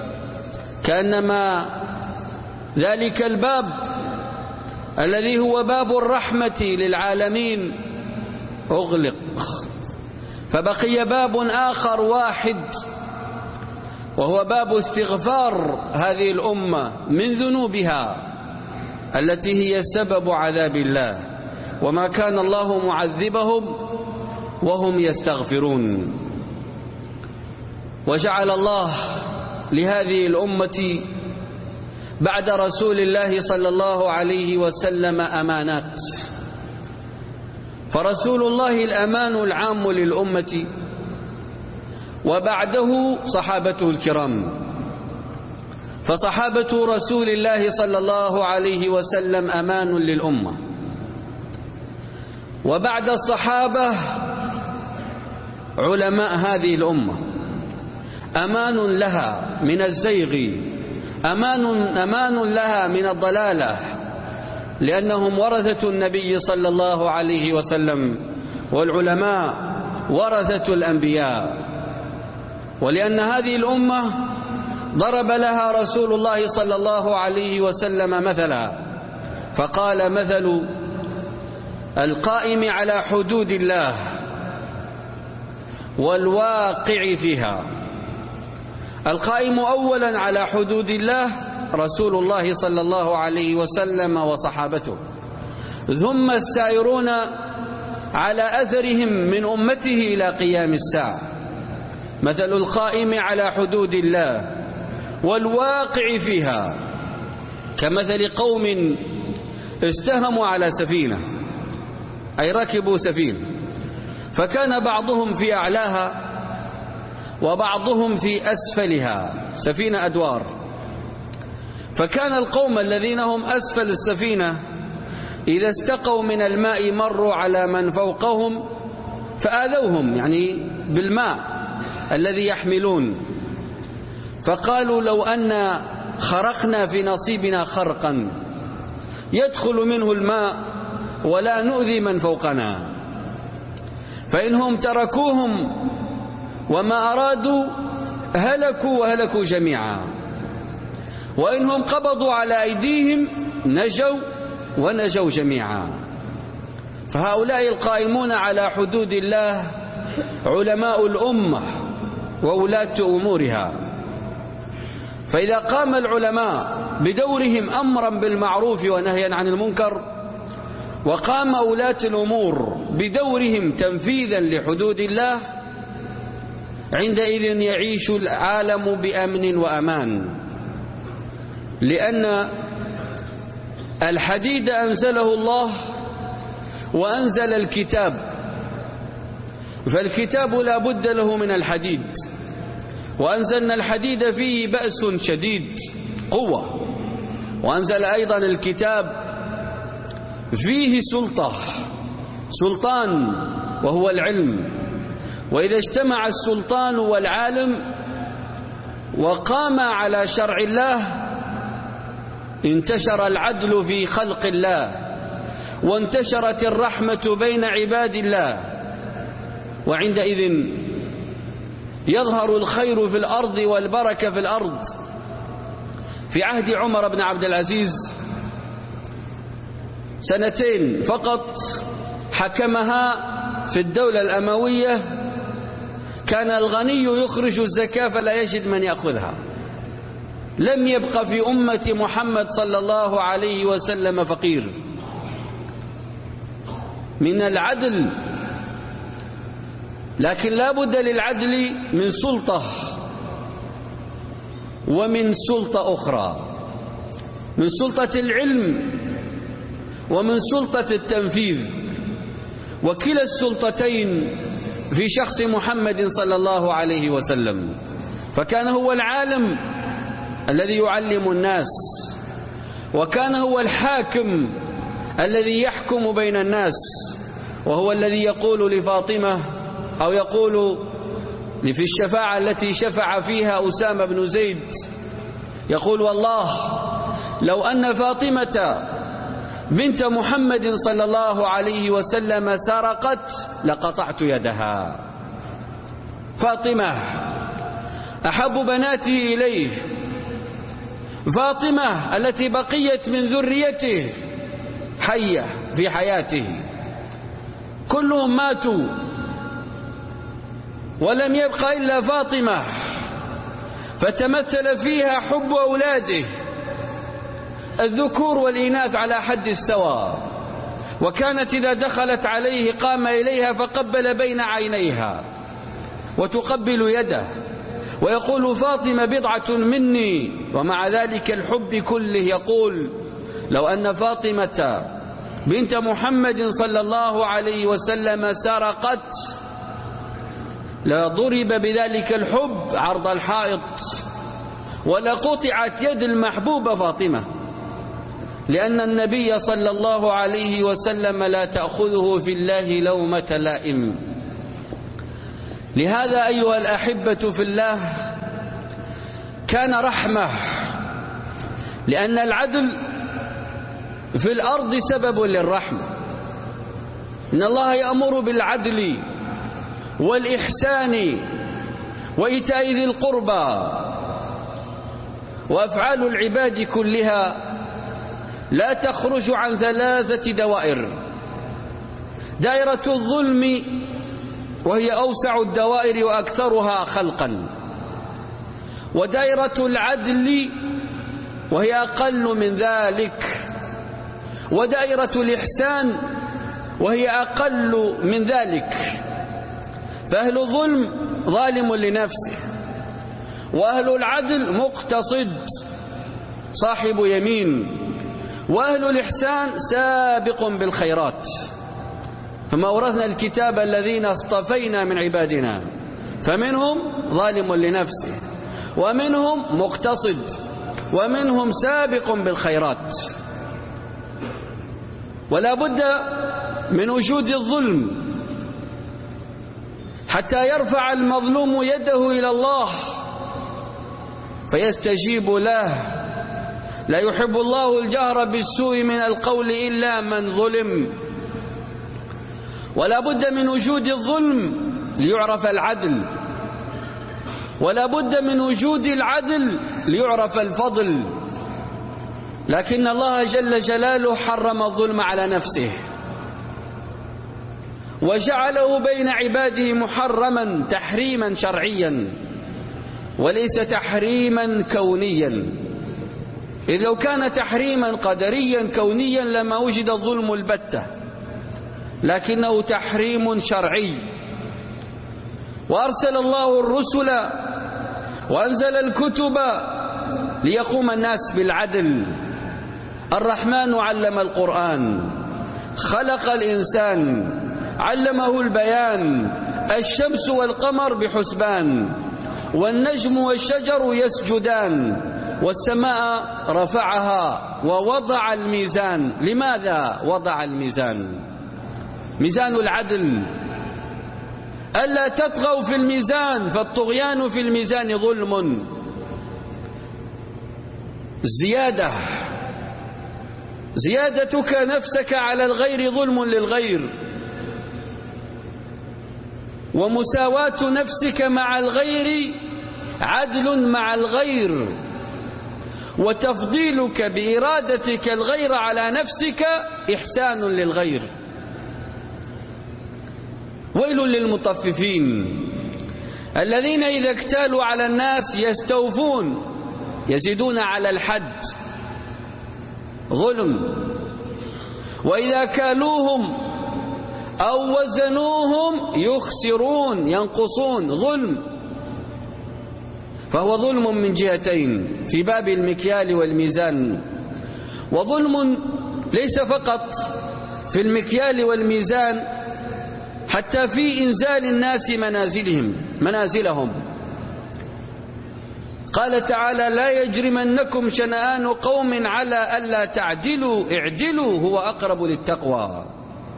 كأنما ذلك الباب الذي هو باب الرحمة للعالمين أغلق، فبقي باب آخر واحد، وهو باب استغفار هذه الأمة من ذنوبها التي هي سبب عذاب الله، وما كان الله معذبهم وهم يستغفرون. وجعل الله لهذه الأمة بعد رسول الله صلى الله عليه وسلم أمانات، فرسول الله الأمان العام للأمة، وبعده صحابته الكرام، فصحابة رسول الله صلى الله عليه وسلم أمان للأمة، وبعد الصحابة علماء هذه الأمة أمان لها من الزيغ، أمان, أمان لها من الضلالة، لأنهم ورثة النبي صلى الله عليه وسلم، والعلماء ورثة الأنبياء. ولأن هذه الأمة ضرب لها رسول الله صلى الله عليه وسلم مثلا، فقال: مثل القائم على حدود الله والواقع فيها. القائم أولا على حدود الله رسول الله صلى الله عليه وسلم وصحابته، ثم السائرون على أثرهم من أمته إلى قيام الساعة. مثل القائم على حدود الله والواقع فيها كمثل قوم استهموا على سفينة، أي ركبوا سفينة، فكان بعضهم في أعلاها وبعضهم في أسفلها، سفينة أدوار. فكان القوم الذين هم أسفل السفينة إذا استقوا من الماء مروا على من فوقهم فآذوهم، يعني بالماء الذي يحملون، فقالوا: لو أن خرقنا في نصيبنا خرقا يدخل منه الماء ولا نؤذي من فوقنا. فإنهم تركوهم وما أرادوا هلكوا وهلكوا جميعا، وإنهم قبضوا على أيديهم نجوا ونجوا جميعا. فهؤلاء القائمون على حدود الله علماء الأمة وولاة أمورها. فإذا قام العلماء بدورهم أمرا بالمعروف ونهيا عن المنكر، وقام ولاة الأمور بدورهم تنفيذا لحدود الله، عندئذ يعيش العالم بأمن وأمان، لأن الحديد أنزله الله وأنزل الكتاب، فالكتاب لا بد له من الحديد، وأنزلنا الحديد فيه بأس شديد قوة، وأنزل أيضا الكتاب فيه سلطة سلطان وهو العلم. وإذا اجتمع السلطان والعالم وقام على شرع الله انتشر العدل في خلق الله، وانتشرت الرحمة بين عباد الله، وعندئذ يظهر الخير في الأرض والبركة في الأرض. في عهد عمر بن عبد العزيز سنتين فقط حكمها في الدولة الأموية، كان الغني يخرج الزكاة فلا يجد من يأخذها. لم يبق في أمة محمد صلى الله عليه وسلم فقير. من العدل، لكن لا بد للعدل من سلطة ومن سلطة أخرى، من سلطة العلم ومن سلطة التنفيذ، وكلا السلطتين في شخص محمد صلى الله عليه وسلم. فكان هو العالم الذي يعلم الناس، وكان هو الحاكم الذي يحكم بين الناس، وهو الذي يقول لفاطمة أو يقول في الشفاعة التي شفع فيها أسامة بن زيد، يقول: والله لو أن فاطمة بنت محمد صلى الله عليه وسلم سرقت لقطعت يدها. فاطمة أحب بناته إليه، فاطمة التي بقيت من ذريته حية في حياته، كلهم ماتوا ولم يبق إلا فاطمة، فتمثل فيها حب أولاده الذكور والإناث على حد السواء. وكانت إذا دخلت عليه قام إليها فقبل بين عينيها وتقبل يده ويقول فاطمة بضعة مني، ومع ذلك الحب كله يقول لو أن فاطمة بنت محمد صلى الله عليه وسلم سرقت لضرب بذلك الحب عرض الحائط ولقطعت يد المحبوبة فاطمة، لأن النبي صلى الله عليه وسلم لا تأخذه في الله لومة لائم. لهذا أيها الأحبة في الله كان رحمة، لأن العدل في الأرض سبب للرحمة. إن الله يأمر بالعدل والإحسان وإيتاء ذي القربى، وأفعال العباد كلها لا تخرج عن ثلاثة دوائر: دائرة الظلم وهي أوسع الدوائر وأكثرها خلقا، ودائرة العدل وهي أقل من ذلك، ودائرة الإحسان وهي أقل من ذلك. فأهل الظلم ظالم لنفسه، وأهل العدل مقتصد صاحب يمين، وأهل الإحسان سابق بالخيرات. فما ورثنا الكتاب الذين اصطفينا من عبادنا فمنهم ظالم لنفسه، ومنهم مقتصد، ومنهم سابق بالخيرات. ولا بد من وجود الظلم حتى يرفع المظلوم يده إلى الله فيستجيب له. لا يحب الله الجهر بالسوء من القول إلا من ظلم. ولا بد من وجود الظلم ليعرف العدل، ولا بد من وجود العدل ليعرف الفضل. لكن الله جل جلاله حرم الظلم على نفسه وجعله بين عباده محرما تحريما شرعيا وليس تحريما كونيا. إذ لو كان تحريما قدريا كونيا لما وجد الظلم البتة، لكنه تحريم شرعي. وأرسل الله الرسل وأنزل الكتب ليقوم الناس بالعدل. الرحمن علم القرآن، خلق الإنسان، علمه البيان. الشمس والقمر بحسبان، والنجم والشجر يسجدان، والسماء رفعها ووضع الميزان. لماذا وضع الميزان؟ ميزان العدل، ألا تطغوا في الميزان، فالطغيان في الميزان ظلم. زيادة زيادتك نفسك على الغير ظلم للغير، ومساواة نفسك مع الغير عدل مع الغير، وتفضيلك بإرادتك الغير على نفسك إحسان للغير. ويل للمطففين الذين إذا اكتالوا على الناس يستوفون يزيدون على الحد، ظلم. وإذا كالوهم أو وزنوهم يخسرون ينقصون، ظلم. فهو ظلم من جهتين في باب المكيال والميزان. وظلم ليس فقط في المكيال والميزان، حتى في إنزال الناس منازلهم منازلهم. قال تعالى: لا يجرمنكم شنآن قوم على ألا تعدلوا اعدلوا هو أقرب للتقوى.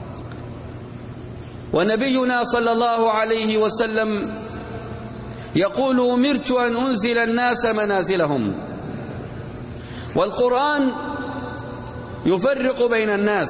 ونبينا صلى الله عليه وسلم يقول: أمرت أن أنزل الناس منازلهم. والقرآن يفرق بين الناس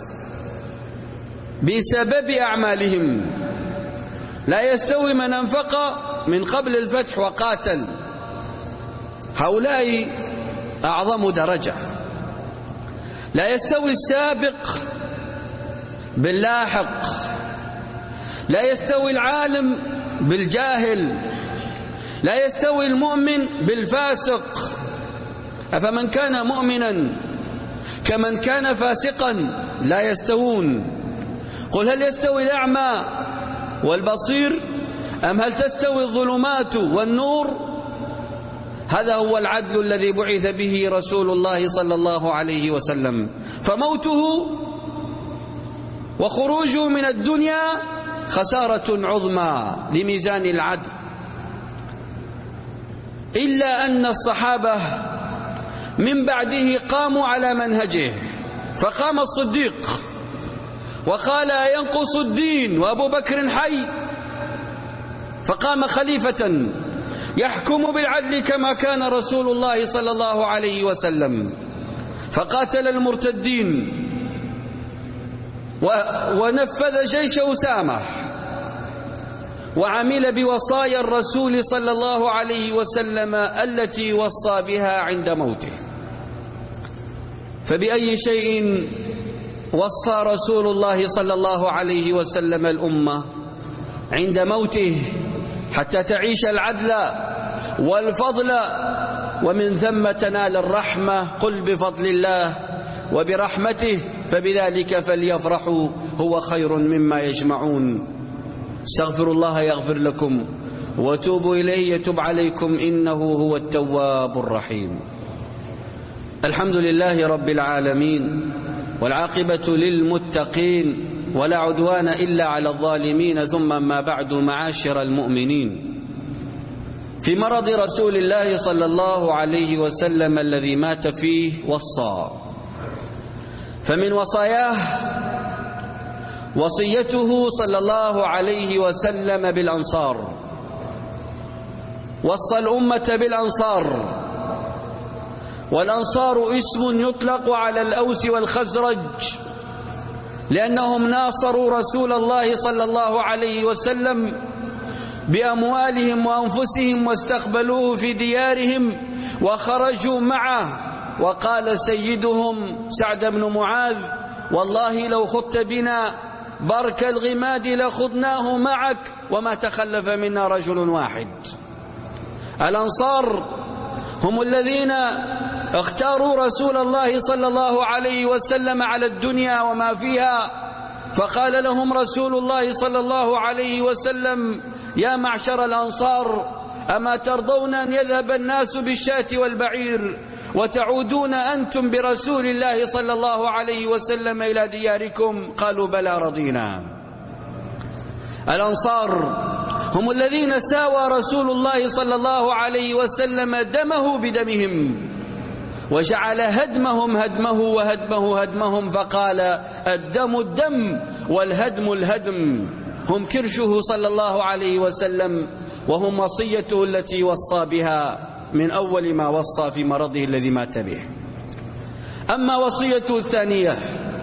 بسبب أعمالهم. لا يستوي من أنفق من قبل الفتح وقاتل، هؤلاء أعظم درجة. لا يستوي السابق باللاحق، لا يستوي العالم بالجاهل، لا يستوي المؤمن بالفاسق. أفمن كان مؤمنا كمن كان فاسقا لا يستوون. قل هل يستوي الأعمى والبصير أم هل تستوي الظلمات والنور؟ هذا هو العدل الذي بعث به رسول الله صلى الله عليه وسلم. فموته وخروجه من الدنيا خسارة عظمى لميزان العدل. إلا أن الصحابة من بعده قاموا على منهجه، فقام الصديق وقال ينقص الدين وأبو بكر حي، فقام خليفة يحكم بالعدل كما كان رسول الله صلى الله عليه وسلم، فقاتل المرتدين ونفذ جيش أسامة وعمل بوصايا الرسول صلى الله عليه وسلم التي وصى بها عند موته. فبأي شيء وصى رسول الله صلى الله عليه وسلم الأمة عند موته حتى تعيش العدل والفضل ومن ثم تنال الرحمة؟ قل بفضل الله وبرحمته فبذلك فليفرحوا هو خير مما يجمعون. استغفروا الله يغفر لكم وتوبوا إليه يتوب عليكم إنه هو التواب الرحيم. الحمد لله رب العالمين، والعاقبة للمتقين، ولا عدوان إلا على الظالمين. ثم ما بعد، معاشر المؤمنين، في مرض رسول الله صلى الله عليه وسلم الذي مات فيه وصى، فمن وصاياه وصيته صلى الله عليه وسلم بالأنصار. وصى الأمة بالأنصار، والأنصار اسم يطلق على الأوس والخزرج لأنهم ناصروا رسول الله صلى الله عليه وسلم بأموالهم وأنفسهم واستقبلوه في ديارهم وخرجوا معه. وقال سيدهم سعد بن معاذ والله لو خضت بنا برك الغماد لخضناه معك وما تخلف منا رجل واحد. الأنصار هم الذين اختاروا رسول الله صلى الله عليه وسلم على الدنيا وما فيها، فقال لهم رسول الله صلى الله عليه وسلم يا معشر الأنصار أما ترضون أن يذهب الناس بالشاة والبعير وتعودون أنتم برسول الله صلى الله عليه وسلم إلى دياركم؟ قالوا بلى رضينا. الأنصار هم الذين ساوى رسول الله صلى الله عليه وسلم دمه بدمهم وجعل هدمهم هدمه وهدمه هدمهم، فقال الدم الدم والهدم الهدم. هم كرشه صلى الله عليه وسلم، وهم وصيته التي وصى بها من أول ما وصى في مرضه الذي مات به. أما وصيته الثانية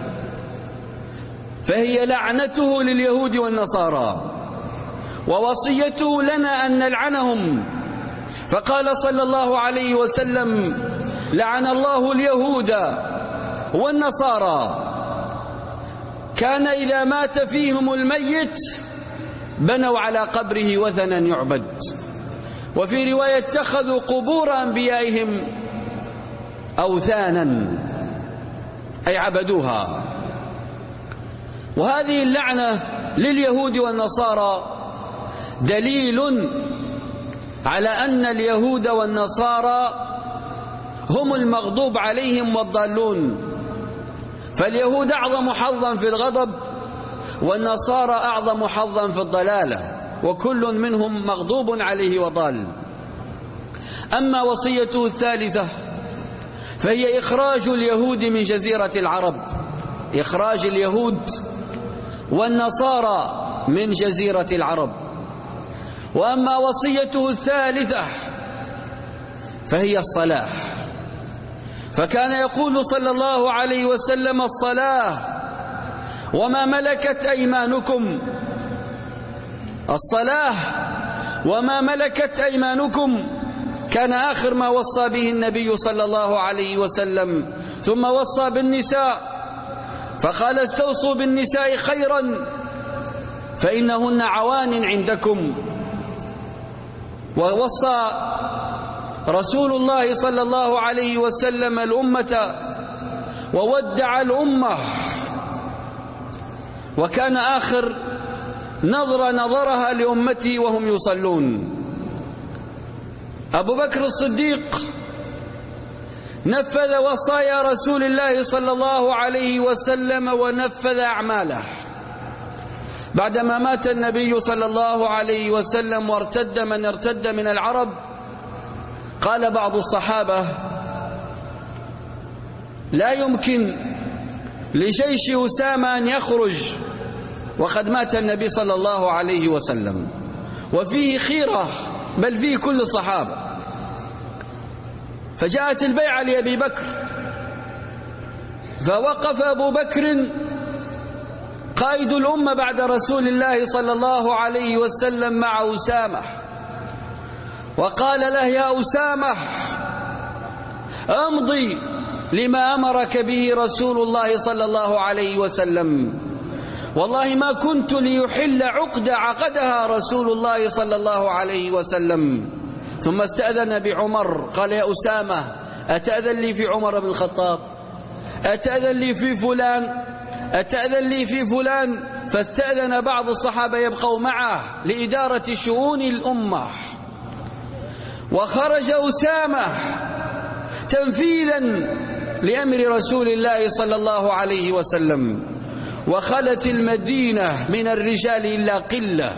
فهي لعنته لليهود والنصارى، ووصيته لنا أن نلعنهم. فقال صلى الله عليه وسلم لعن الله اليهود والنصارى، كان إذا مات فيهم الميت بنوا على قبره وثنا يعبد، وفي رواية اتخذوا قبور أنبيائهم أوثانا أي عبدوها. وهذه اللعنة لليهود والنصارى دليل على أن اليهود والنصارى هم المغضوب عليهم والضالون، فاليهود أعظم حظا في الغضب والنصارى أعظم حظا في الضلالة، وكل منهم مغضوب عليه وضال. أما وصيته الثالثة فهي إخراج اليهود من جزيرة العرب، إخراج اليهود والنصارى من جزيرة العرب. وأما وصيته الثالثة فهي الصلاح، فكان يقول صلى الله عليه وسلم: الصلاة وما ملكت أيمانكم، الصلاة وما ملكت أيمانكم، كان آخر ما وصى به النبي صلى الله عليه وسلم. ثم وصى بالنساء فقال: استوصوا بالنساء خيرا فإنهن عوان عندكم. ووصى رسول الله صلى الله عليه وسلم الأمة وودع الأمة، وكان آخر نظر نظرها لأمتي وهم يصلون. أبو بكر الصديق نفذ وصايا رسول الله صلى الله عليه وسلم ونفذ أعماله. بعدما مات النبي صلى الله عليه وسلم وارتد من ارتد من العرب، قال بعض الصحابة: لا يمكن لجيش أسامة أن يخرج وقد مات النبي صلى الله عليه وسلم، وفيه خيرة بل فيه كل الصحابة. فجاءت البيعة لأبي بكر، فوقف أبو بكر قائد الأمة بعد رسول الله صلى الله عليه وسلم مع أسامة، وقال له: يا أسامة، أمضي لما أمرك به رسول الله صلى الله عليه وسلم، والله ما كنت ليحل عقد عقدها رسول الله صلى الله عليه وسلم. ثم استأذن بعمر، قال: يا أسامة، أتأذن لي في عمر بن الخطاب؟ أتأذن لي في فلان؟ أتأذن لي في فلان؟ فاستأذن بعض الصحابة يبقوا معه لإدارة شؤون الأمة. وخرج أسامة تنفيذا لأمر رسول الله صلى الله عليه وسلم، وخلت المدينة من الرجال إلا قلة.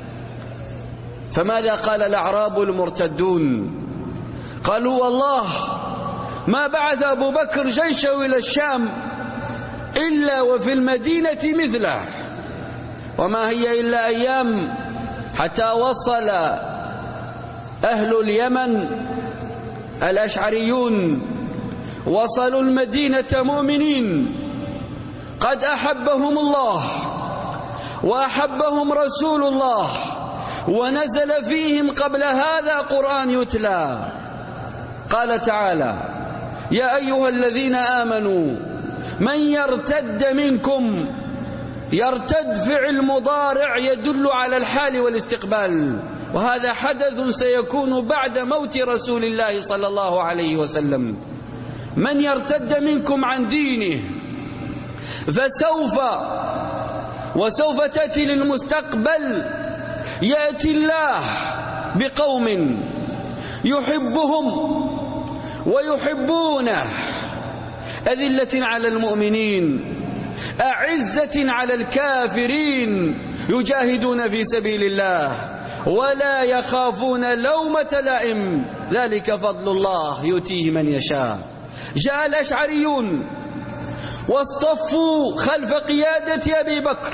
فماذا قال الأعراب المرتدون؟ قالوا: والله ما بعث أبو بكر جيشه إلى الشام إلا وفي المدينة مثله، وما هي إلا أيام حتى وصل أهل اليمن الأشعريون، وصلوا المدينة مؤمنين قد أحبهم الله وأحبهم رسول الله، ونزل فيهم قبل هذا قرآن يتلى. قال تعالى: يا أيها الذين آمنوا من يرتد منكم، يرتد فعل مضارع يدل على الحال والاستقبال، وهذا حدث سيكون بعد موت رسول الله صلى الله عليه وسلم. من يرتد منكم عن دينه، فسوف وسوف تأتي للمستقبل يأتي الله بقوم يحبهم ويحبونه، أذلة على المؤمنين أعزة على الكافرين، يجاهدون في سبيل الله ولا يخافون لومة لائم، ذلك فضل الله يؤتيه من يشاء. جاء الأشعريون واصطفوا خلف قيادة أبي بكر،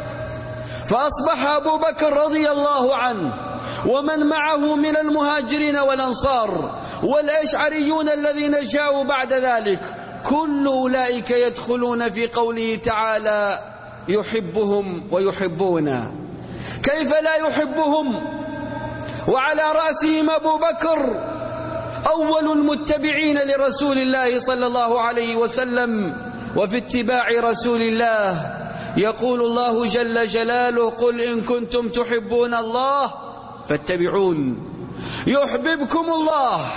فأصبح أبو بكر رضي الله عنه ومن معه من المهاجرين والأنصار والأشعريون الذين جاءوا بعد ذلك، كل أولئك يدخلون في قوله تعالى: يحبهم ويحبونه. كيف لا يحبهم وعلى رأسهم أبو بكر أول المتبعين لرسول الله صلى الله عليه وسلم؟ وفي اتباع رسول الله يقول الله جل جلاله: قل إن كنتم تحبون الله فاتبعون يحببكم الله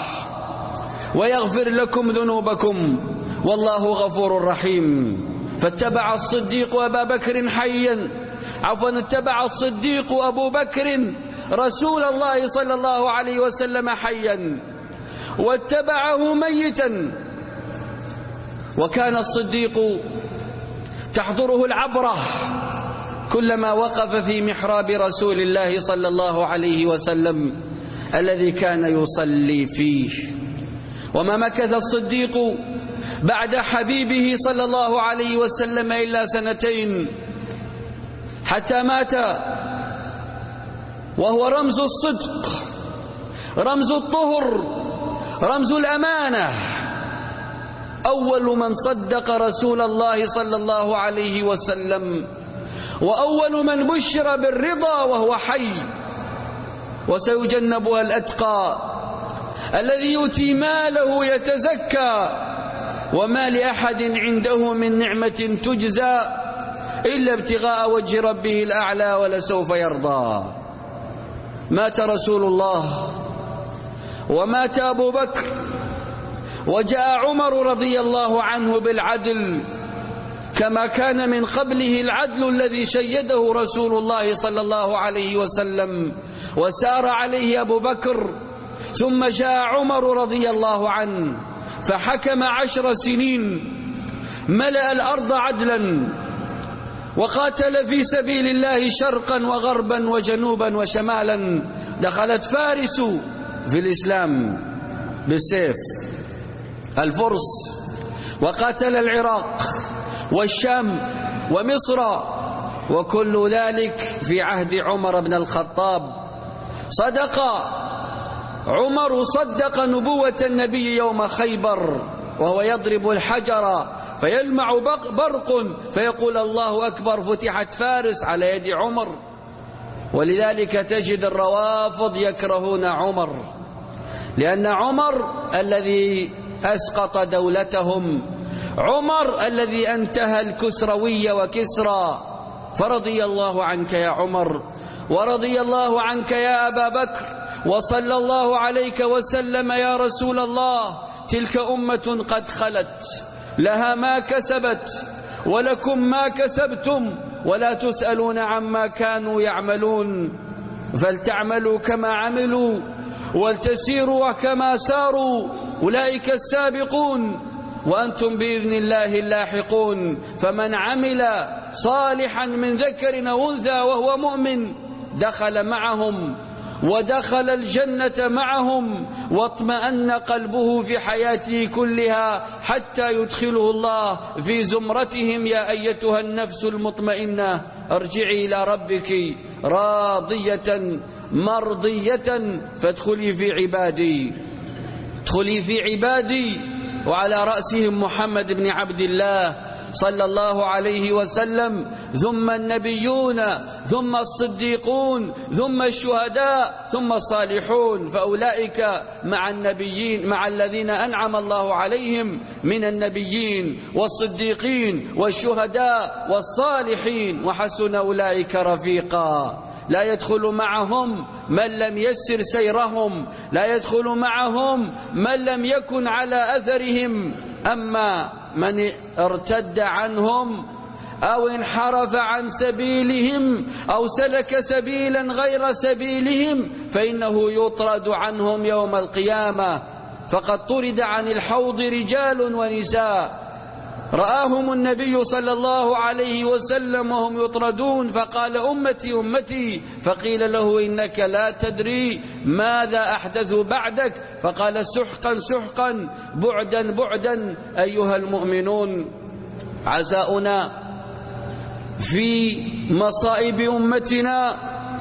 ويغفر لكم ذنوبكم والله غفور رحيم. فاتبع الصديق أبا بكر حيا عفوا اتبع الصديق أبو بكر رسول الله صلى الله عليه وسلم حيا، واتبعه ميتا. وكان الصديق تحضره العبرة كلما وقف في محراب رسول الله صلى الله عليه وسلم الذي كان يصلي فيه. وما مكث الصديق بعد حبيبه صلى الله عليه وسلم إلا سنتين حتى مات وهو رمز الصدق، رمز الطهر، رمز الأمانة. أول من صدق رسول الله صلى الله عليه وسلم، وأول من بشر بالرضا وهو حي. وسيجنبها الأتقى الذي يؤتي ماله يتزكى، وما لأحد عنده من نعمة تجزى إلا ابتغاء وجه ربه الأعلى ولسوف يرضى. مات رسول الله ومات أبو بكر، وجاء عمر رضي الله عنه بالعدل كما كان من قبله العدل الذي شيده رسول الله صلى الله عليه وسلم وسار عليه أبو بكر. ثم جاء عمر رضي الله عنه فحكم عشر سنين، ملأ الأرض عدلا، وقاتل في سبيل الله شرقا وغربا وجنوبا وشمالا. دخلت فارس في الإسلام بالسيف، الفرس، وقاتل العراق والشام ومصر، وكل ذلك في عهد عمر بن الخطاب. صدق عمر، صدق نبوة النبي يوم خيبر وهو يضرب الحجر فيلمع برق فيقول الله أكبر، فتحت فارس على يد عمر. ولذلك تجد الروافض يكرهون عمر، لأن عمر الذي أسقط دولتهم، عمر الذي انتهى الكسروية وكسرى. فرضي الله عنك يا عمر، ورضي الله عنك يا أبا بكر، وصلى الله عليك وسلم يا رسول الله. تلك أمة قد خلت، لها ما كسبت ولكم ما كسبتم، ولا تسألون عما كانوا يعملون. فلتعملوا كما عملوا ولتسيروا كما ساروا، أولئك السابقون وأنتم بإذن الله اللاحقون. فمن عمل صالحا من ذكر أو أنثى وهو مؤمن دخل معهم ودخل الجنة معهم، واطمأن قلبه في حياته كلها حتى يدخله الله في زمرتهم. يا أيتها النفس المطمئنة ارجعي إلى ربك راضية مرضية فادخلي في عبادي، ادخلي في عبادي. وعلى رأسهم محمد بن عبد الله صلى الله عليه وسلم، ثم النبيون، ثم الصديقون، ثم الشهداء، ثم الصالحون. فأولئك مع النبيين، مع الذين أنعم الله عليهم من النبيين والصديقين والشهداء والصالحين، وحسن أولئك رفيقا. لا يدخل معهم من لم يسر سيرهم، لا يدخل معهم من لم يكن على أثرهم. أما من ارتد عنهم أو انحرف عن سبيلهم أو سلك سبيلا غير سبيلهم فإنه يطرد عنهم يوم القيامة. فقد طرد عن الحوض رجال ونساء رآهم النبي صلى الله عليه وسلم وهم يطردون، فقال أمتي أمتي، فقيل له إنك لا تدري ماذا أحدثوا بعدك، فقال سحقا سحقا بعدا بعدا. أيها المؤمنون، عزاؤنا في مصائب أمتنا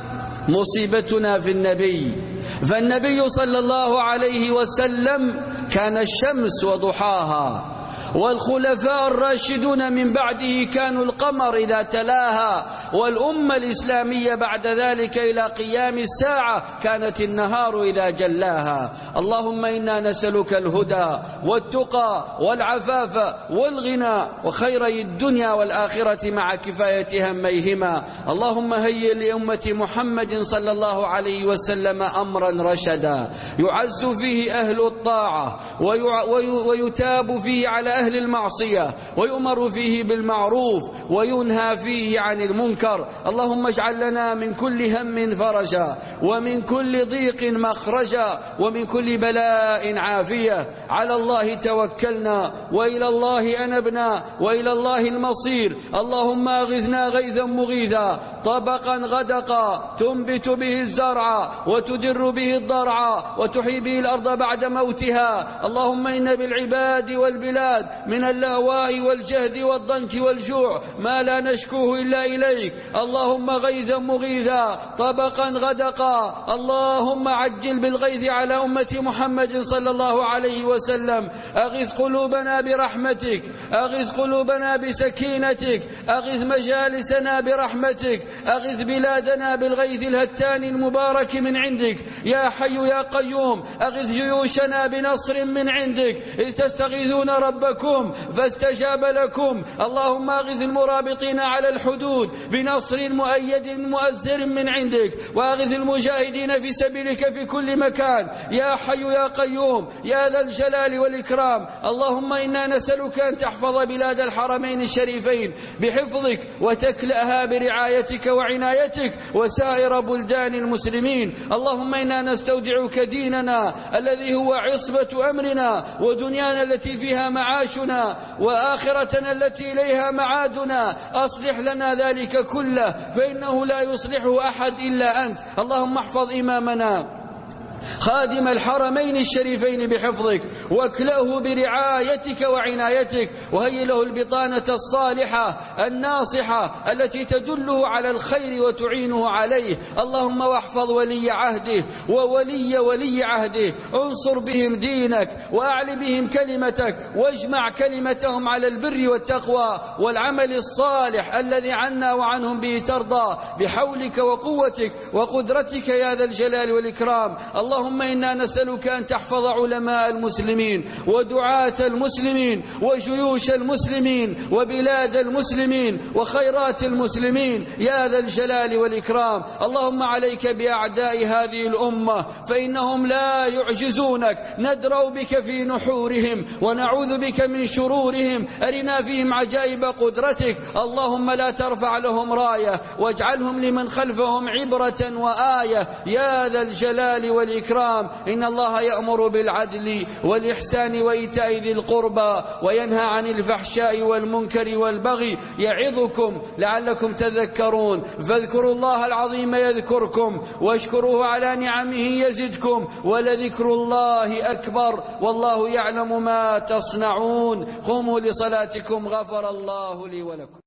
مصيبتنا في النبي. فالنبي صلى الله عليه وسلم كان الشمس وضحاها، والخلفاء الراشدون من بعده كانوا القمر إذا تلاها، والأمة الإسلامية بعد ذلك إلى قيام الساعة كانت النهار إذا جلاها. اللهم إنا نسألك الهدى والتقى والعفاف والغنى وخيري الدنيا والآخرة مع كفاية هميهما. اللهم هيئ لأمة محمد صلى الله عليه وسلم أمرا رشدا يعز فيه أهل الطاعة ويتاب فيه على أهل المعصية، ويؤمر فيه بالمعروف وينهى فيه عن المنكر. اللهم اجعل لنا من كل هم فرجا، ومن كل ضيق مخرجا، ومن كل بلاء عافية. على الله توكلنا وإلى الله أنبنا وإلى الله المصير. اللهم أغثنا غيثا مغيثا طبقا غدقا تنبت به الزرع وتدر به الضرع وتحيي به الأرض بعد موتها. اللهم إن بالعباد والبلاد من اللهواء والجهد والضنك والجوع ما لا نشكوه إلا إليك. اللهم غيثا مغيثا طبقا غدقا. اللهم عجل بالغيث على أمة محمد صلى الله عليه وسلم. أغث قلوبنا برحمتك، أغث قلوبنا بسكينتك، أغث مجالسنا برحمتك، أغث بلادنا بالغيث الهتان المبارك من عندك يا حي يا قيوم. أغث جيوشنا بنصر من عندك إذ تستغيثون ربكم فاستجاب لكم. اللهم أغث المرابطين على الحدود بنصر مؤيد مؤزر من عندك، وأغث المجاهدين في سبيلك في كل مكان يا حي يا قيوم يا ذا الجلال والإكرام. اللهم إنا نسألك أن تحفظ بلاد الحرمين الشريفين بحفظك وتكلأها برعايتك وعنايتك وسائر بلدان المسلمين. اللهم إنا نستودعك ديننا الذي هو عصبة أمرنا، ودنيانا التي فيها معاشنا، وآخرتنا التي إليها معادنا. أصلح لنا ذلك كله فإنه لا يصلحه أحد إلا أنت. اللهم احفظ إمامنا خادم الحرمين الشريفين بحفظك، واكلأه برعايتك وعنايتك، وهيئ له البطانة الصالحة الناصحة التي تدله على الخير وتعينه عليه. اللهم واحفظ ولي عهده وولي ولي عهده، انصر بهم دينك وأعل بهم كلمتك، واجمع كلمتهم على البر والتقوى والعمل الصالح الذي عنا وعنهم به ترضى، بحولك وقوتك وقدرتك يا ذا الجلال والإكرام. اللهم إنا نسألك أن تحفظ علماء المسلمين ودعاة المسلمين وجيوش المسلمين وبلاد المسلمين وخيرات المسلمين يا ذا الجلال والإكرام. اللهم عليك بأعداء هذه الأمة فإنهم لا يعجزونك، ندرأ بك في نحورهم ونعوذ بك من شرورهم. أرنا فيهم عجائب قدرتك. اللهم لا ترفع لهم راية، واجعلهم لمن خلفهم عبرة وآية يا ذا الجلال والإكرام. إن الله يأمر بالعدل والإحسان وإيتاء ذي القربى وينهى عن الفحشاء والمنكر والبغي يعظكم لعلكم تذكرون. فاذكروا الله العظيم يذكركم، واشكروه على نعمه يزدكم، ولذكر الله أكبر والله يعلم ما تصنعون. قوموا لصلاتكم غفر الله لي ولكم.